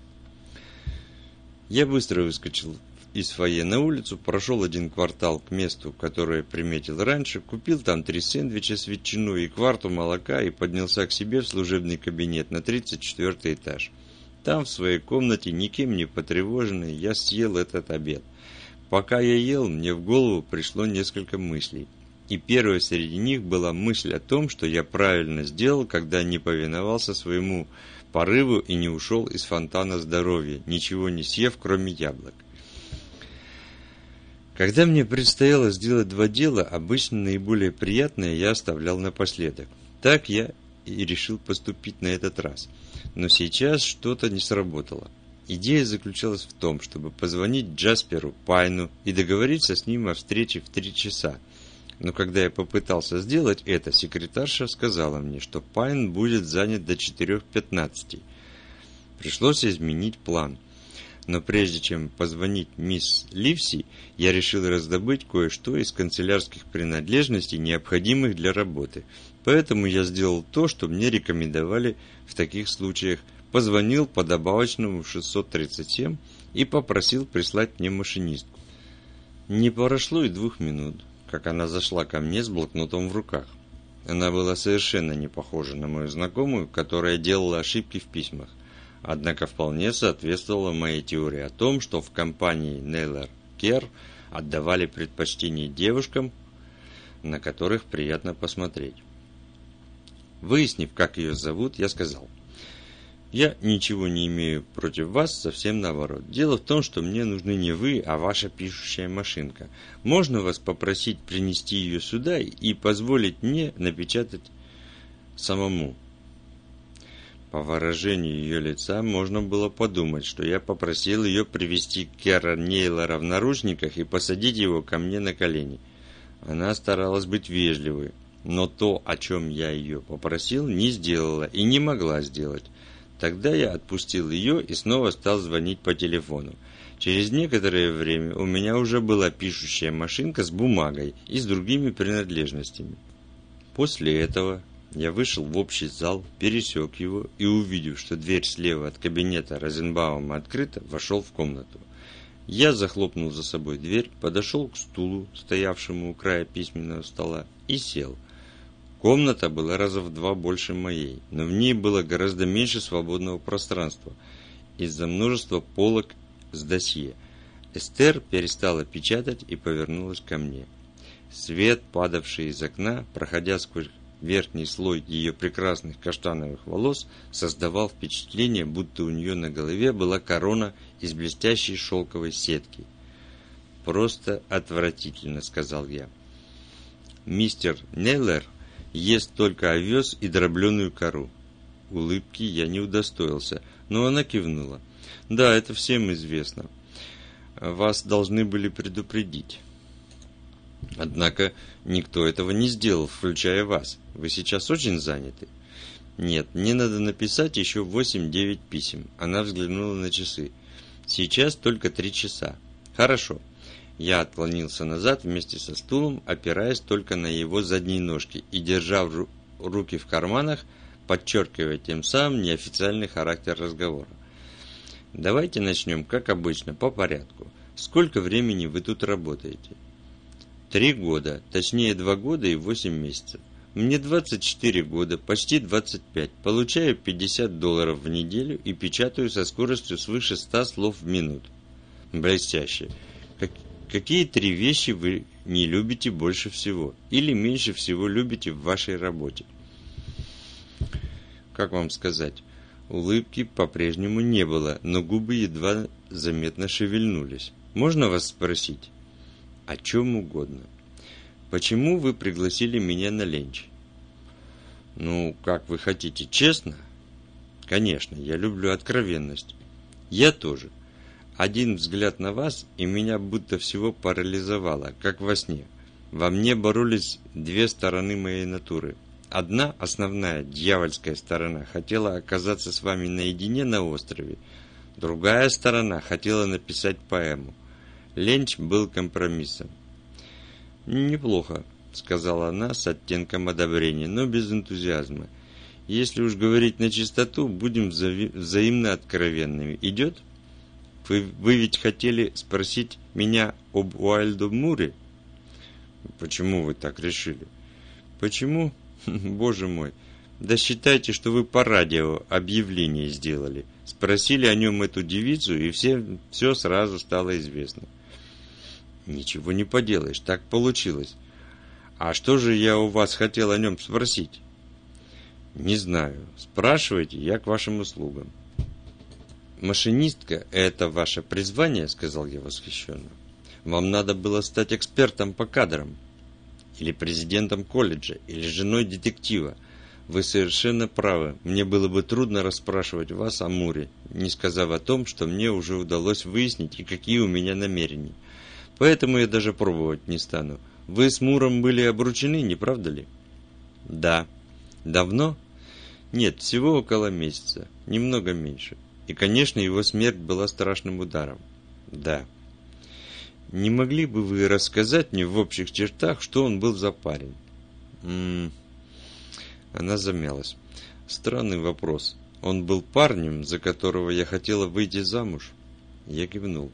Я быстро выскочил из фойе на улицу, прошел один квартал к месту, которое приметил раньше, купил там три сэндвича с ветчиной и кварту молока и поднялся к себе в служебный кабинет на тридцать четвёртый этаж. Там, в своей комнате, никем не потревоженный, я съел этот обед. Пока я ел, мне в голову пришло несколько мыслей. И первой среди них была мысль о том, что я правильно сделал, когда не повиновался своему порыву и не ушел из фонтана здоровья, ничего не съев, кроме яблок. Когда мне предстояло сделать два дела, обычно наиболее приятное я оставлял напоследок. Так я и решил поступить на этот раз. Но сейчас что-то не сработало. Идея заключалась в том, чтобы позвонить Джасперу Пайну и договориться с ним о встрече в три часа. Но когда я попытался сделать это, секретарша сказала мне, что Пайн будет занят до четырех пятнадцати. Пришлось изменить план. Но прежде чем позвонить мисс Ливси, я решил раздобыть кое-что из канцелярских принадлежностей, необходимых для работы. Поэтому я сделал то, что мне рекомендовали в таких случаях. Позвонил по добавочному шестьсот тридцать семь и попросил прислать мне машинистку. Не прошло и двух минут, как она зашла ко мне с блокнотом в руках. Она была совершенно не похожа на мою знакомую, которая делала ошибки в письмах, однако вполне соответствовала моей теории о том, что в компании Нейлор Кер отдавали предпочтение девушкам, на которых приятно посмотреть. Выяснив, как ее зовут, я сказал: «Я ничего не имею против вас, совсем наоборот. Дело в том, что мне нужны не вы, а ваша пишущая машинка. Можно вас попросить принести ее сюда и позволить мне напечатать самому?» По выражению ее лица можно было подумать, что я попросил ее привести Кера Нейлора в наручниках и посадить его ко мне на колени. Она старалась быть вежливой, но то, о чем я ее попросил, не сделала и не могла сделать. Тогда я отпустил ее и снова стал звонить по телефону. Через некоторое время у меня уже была пишущая машинка с бумагой и с другими принадлежностями. После этого я вышел в общий зал, пересек его и, увидев, что дверь слева от кабинета Розенбаума открыта, вошел в комнату. Я захлопнул за собой дверь, подошел к стулу, стоявшему у края письменного стола, и сел. Комната была раза в два больше моей, но в ней было гораздо меньше свободного пространства из-за множества полок с досье. Эстер перестала печатать и повернулась ко мне. Свет, падавший из окна, проходя сквозь верхний слой ее прекрасных каштановых волос, создавал впечатление, будто у нее на голове была корона из блестящей шелковой сетки. «Просто отвратительно», — сказал я. «Мистер Нейлор ест только овес и дробленую кору». Улыбки я не удостоился, но она кивнула. «Да, это всем известно. Вас должны были предупредить. Однако никто этого не сделал, включая вас. Вы сейчас очень заняты?» «Нет, мне надо написать еще восемь-девять писем». Она взглянула на часы. «Сейчас только три часа». «Хорошо». Я отклонился назад вместе со стулом, опираясь только на его задние ножки и держа руки в карманах, подчеркивая тем самым неофициальный характер разговора. «Давайте начнем, как обычно, по порядку. Сколько времени вы тут работаете?» «Три года, точнее два года и восемь месяцев. Мне двадцать четыре года, почти двадцать пять. Получаю пятьдесят долларов в неделю и печатаю со скоростью свыше ста слов в минуту». «Блестяще. Как, какие три вещи вы не любите больше всего или меньше всего любите в вашей работе?» Как вам сказать? Улыбки по-прежнему не было, но губы едва заметно шевельнулись. «Можно вас спросить?» «О чем угодно». «Почему вы пригласили меня на ленч?» «Ну, как вы хотите, честно?» «Конечно, я люблю откровенность». «Я тоже. Один взгляд на вас, и меня будто всего парализовало, как во сне. Во мне боролись две стороны моей натуры. Одна, основная, дьявольская сторона, хотела оказаться с вами наедине на острове. Другая сторона хотела написать поэму. Ленч был компромиссом». «Неплохо», — сказала она с оттенком одобрения, но без энтузиазма. «Если уж говорить на чистоту, будем вза- взаимно откровенными. Идет? Вы, вы ведь хотели спросить меня об Уайльде Муре?» «Почему вы так решили?» «Почему? Боже мой! Да считайте, что вы по радио объявление сделали. Спросили о нем эту девицу, и все, все сразу стало известно». «Ничего не поделаешь, так получилось. А что же я у вас хотел о нем спросить?» «Не знаю. Спрашивайте, я к вашим услугам». «Машинистка – это ваше призвание?» – сказал я восхищенно. «Вам надо было стать экспертом по кадрам, или президентом колледжа, или женой детектива. Вы совершенно правы. Мне было бы трудно расспрашивать вас о Муре, не сказав о том, что мне уже удалось выяснить и какие у меня намерения. Поэтому я даже пробовать не стану. Вы с Муром были обручены, не правда ли?» «Да». «Давно?» «Нет, всего около месяца, немного меньше. И, конечно, его смерть была страшным ударом». «Да». «Не могли бы вы рассказать мне в общих чертах, что он был за парень?» М-м-м. Она замялась. «Странный вопрос. Он был парнем, за которого я хотела выйти замуж?» Я кивнул.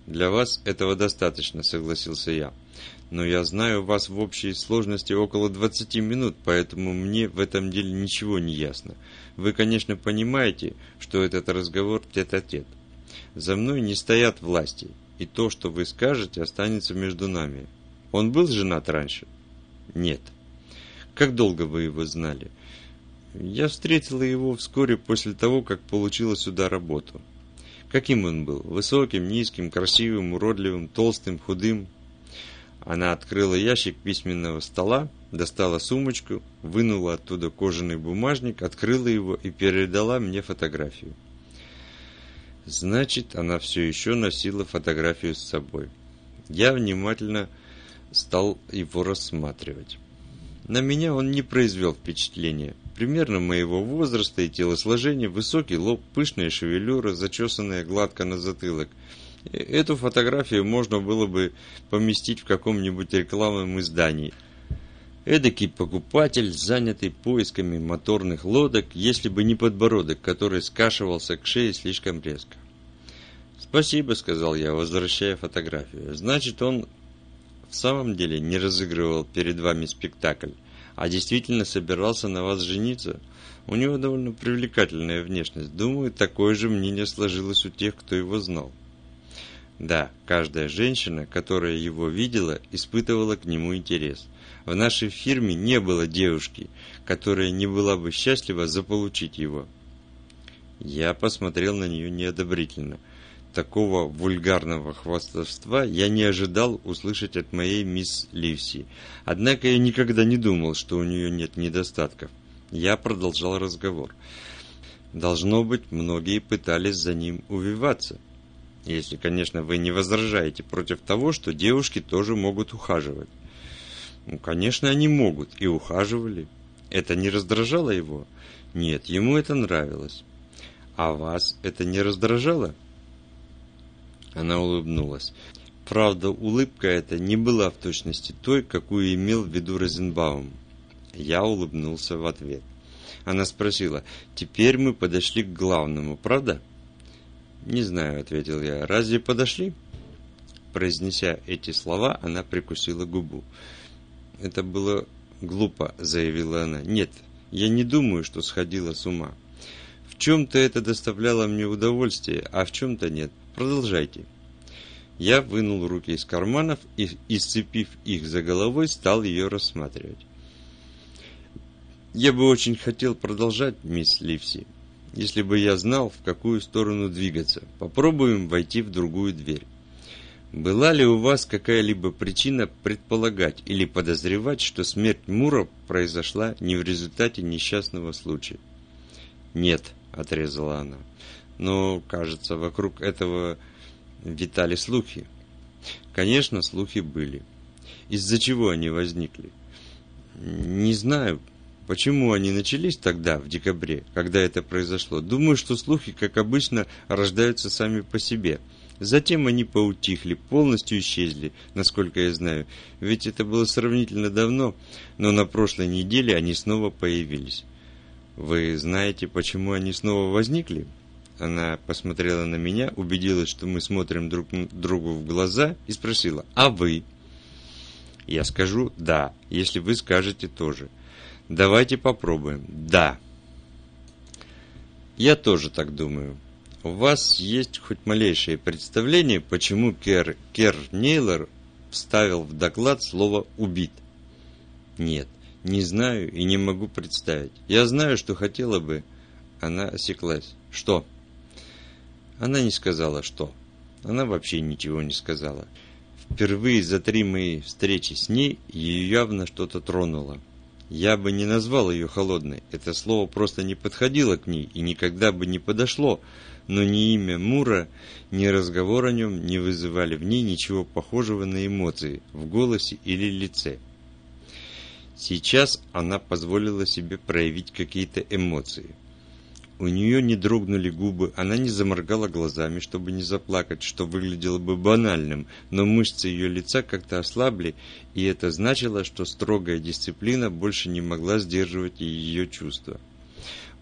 Для вас этого достаточно, согласился я. Но я знаю вас в общей сложности около двадцати минут, поэтому мне в этом деле ничего не ясно. Вы, конечно, понимаете, что этот разговор тет-а-тет. За мной не стоят власти, и то, что вы скажете, останется между нами. Он был женат раньше? Нет. Как долго вы его знали? Я встретила его вскоре после того, как получила сюда работу. Каким он был? Высоким, низким, красивым, уродливым, толстым, худым? Она открыла ящик письменного стола, достала сумочку, вынула оттуда кожаный бумажник, открыла его и передала мне фотографию. Значит, она все еще носила фотографию с собой. Я внимательно стал его рассматривать. На меня он не произвел впечатления. Примерно моего возраста и телосложения, высокий лоб, пышная шевелюра, зачесанная гладко на затылок. Эту фотографию можно было бы поместить в каком-нибудь рекламном издании. Эдакий покупатель, занятый поисками моторных лодок, если бы не подбородок, который скашивался к шее слишком резко. «Спасибо», — сказал я, возвращая фотографию. «Значит, он в самом деле не разыгрывал перед вами спектакль, а действительно собирался на вас жениться? У него довольно привлекательная внешность. Думаю, такое же мнение сложилось у тех, кто его знал». Да, каждая женщина, которая его видела, испытывала к нему интерес. В нашей фирме не было девушки, которая не была бы счастлива заполучить его. Я посмотрел на нее неодобрительно. Такого вульгарного хвастовства я не ожидал услышать от моей мисс Ливси. Однако я никогда не думал, что у нее нет недостатков. Я продолжал разговор. Должно быть, многие пытались за ним увиваться. Если, конечно, вы не возражаете против того, что девушки тоже могут ухаживать. Ну, конечно, они могут и ухаживали. Это не раздражало его? Нет, ему это нравилось. А вас это не раздражало? Она улыбнулась. Правда, улыбка эта не была в точности той, какую имел в виду Розенбаум. Я улыбнулся в ответ. Она спросила: «Теперь мы подошли к главному, правда?» «Не знаю», — ответил я. «Разве подошли?» Произнеся эти слова, она прикусила губу. «Это было глупо», — заявила она. «Нет, я не думаю, что сходила с ума. В чем-то это доставляло мне удовольствие, а в чем-то нет. Продолжайте». Я вынул руки из карманов и, и, сцепив их за головой, стал ее рассматривать. «Я бы очень хотел продолжать, мисс Ливси, если бы я знал, в какую сторону двигаться. Попробуем войти в другую дверь. Была ли у вас какая-либо причина предполагать или подозревать, что смерть Мура произошла не в результате несчастного случая?» «Нет», — отрезала она. «Но, кажется, вокруг этого витали слухи». «Конечно, слухи были. Из-за чего они возникли?» «Не знаю. Почему они начались тогда, в декабре, когда это произошло? Думаю, что слухи, как обычно, рождаются сами по себе. Затем они поутихли, полностью исчезли, насколько я знаю. Ведь это было сравнительно давно, но на прошлой неделе они снова появились». «Вы знаете, почему они снова возникли?» Она посмотрела на меня, убедилась, что мы смотрим друг другу в глаза, и спросила: «А вы?» Я скажу «да», если вы скажете тоже. Давайте попробуем. Да. Я тоже так думаю. У вас есть хоть малейшее представление, почему Кер, Кер Нейлор вставил в доклад слово «убит»? Нет, не знаю и не могу представить. Я знаю, что хотела бы. Она осеклась. Что? Она не сказала, что. Она вообще ничего не сказала. Впервые за три мои встречи с ней ее явно что-то тронуло. Я бы не назвал ее холодной, это слово просто не подходило к ней и никогда бы не подошло, но ни имя Мура, ни разговор о нем не вызывали в ней ничего похожего на эмоции в голосе или лице. Сейчас она позволила себе проявить какие-то эмоции. У нее не дрогнули губы, она не заморгала глазами, чтобы не заплакать, что выглядело бы банальным, но мышцы ее лица как-то ослабли, и это значило, что строгая дисциплина больше не могла сдерживать ее чувства.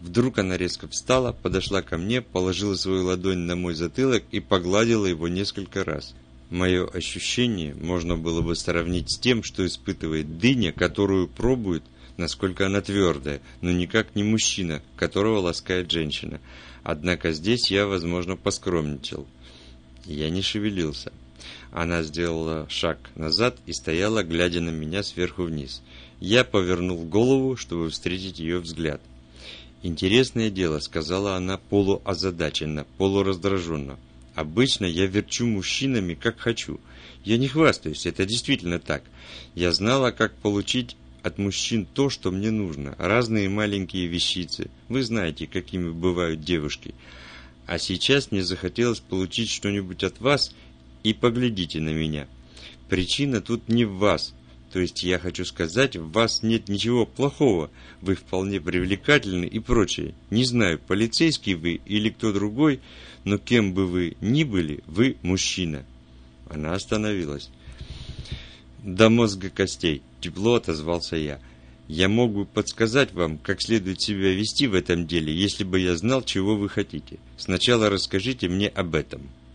Вдруг она резко встала, подошла ко мне, положила свою ладонь на мой затылок и погладила его несколько раз. Мое ощущение можно было бы сравнить с тем, что испытывает дыня, которую пробует, насколько она твердая, но никак не мужчина, которого ласкает женщина. Однако здесь я, возможно, поскромничал. Я не шевелился. Она сделала шаг назад и стояла, глядя на меня сверху вниз. Я повернул голову, чтобы встретить ее взгляд. «Интересное дело», — сказала она полуозадаченно, полураздраженно. «Обычно я верчу мужчинами, как хочу. Я не хвастаюсь, это действительно так. Я знала, как получить от мужчин то, что мне нужно. Разные маленькие вещицы. Вы знаете, какими бывают девушки. А сейчас мне захотелось получить что-нибудь от вас, и поглядите на меня. Причина тут не в вас. То есть я хочу сказать, в вас нет ничего плохого. Вы вполне привлекательны и прочее. Не знаю, полицейский вы или кто другой, но кем бы вы ни были, вы мужчина». Она остановилась. «До мозга костей», — тепло отозвался я. «Я мог бы подсказать вам, как следует себя вести в этом деле, если бы я знал, чего вы хотите. Сначала расскажите мне об этом».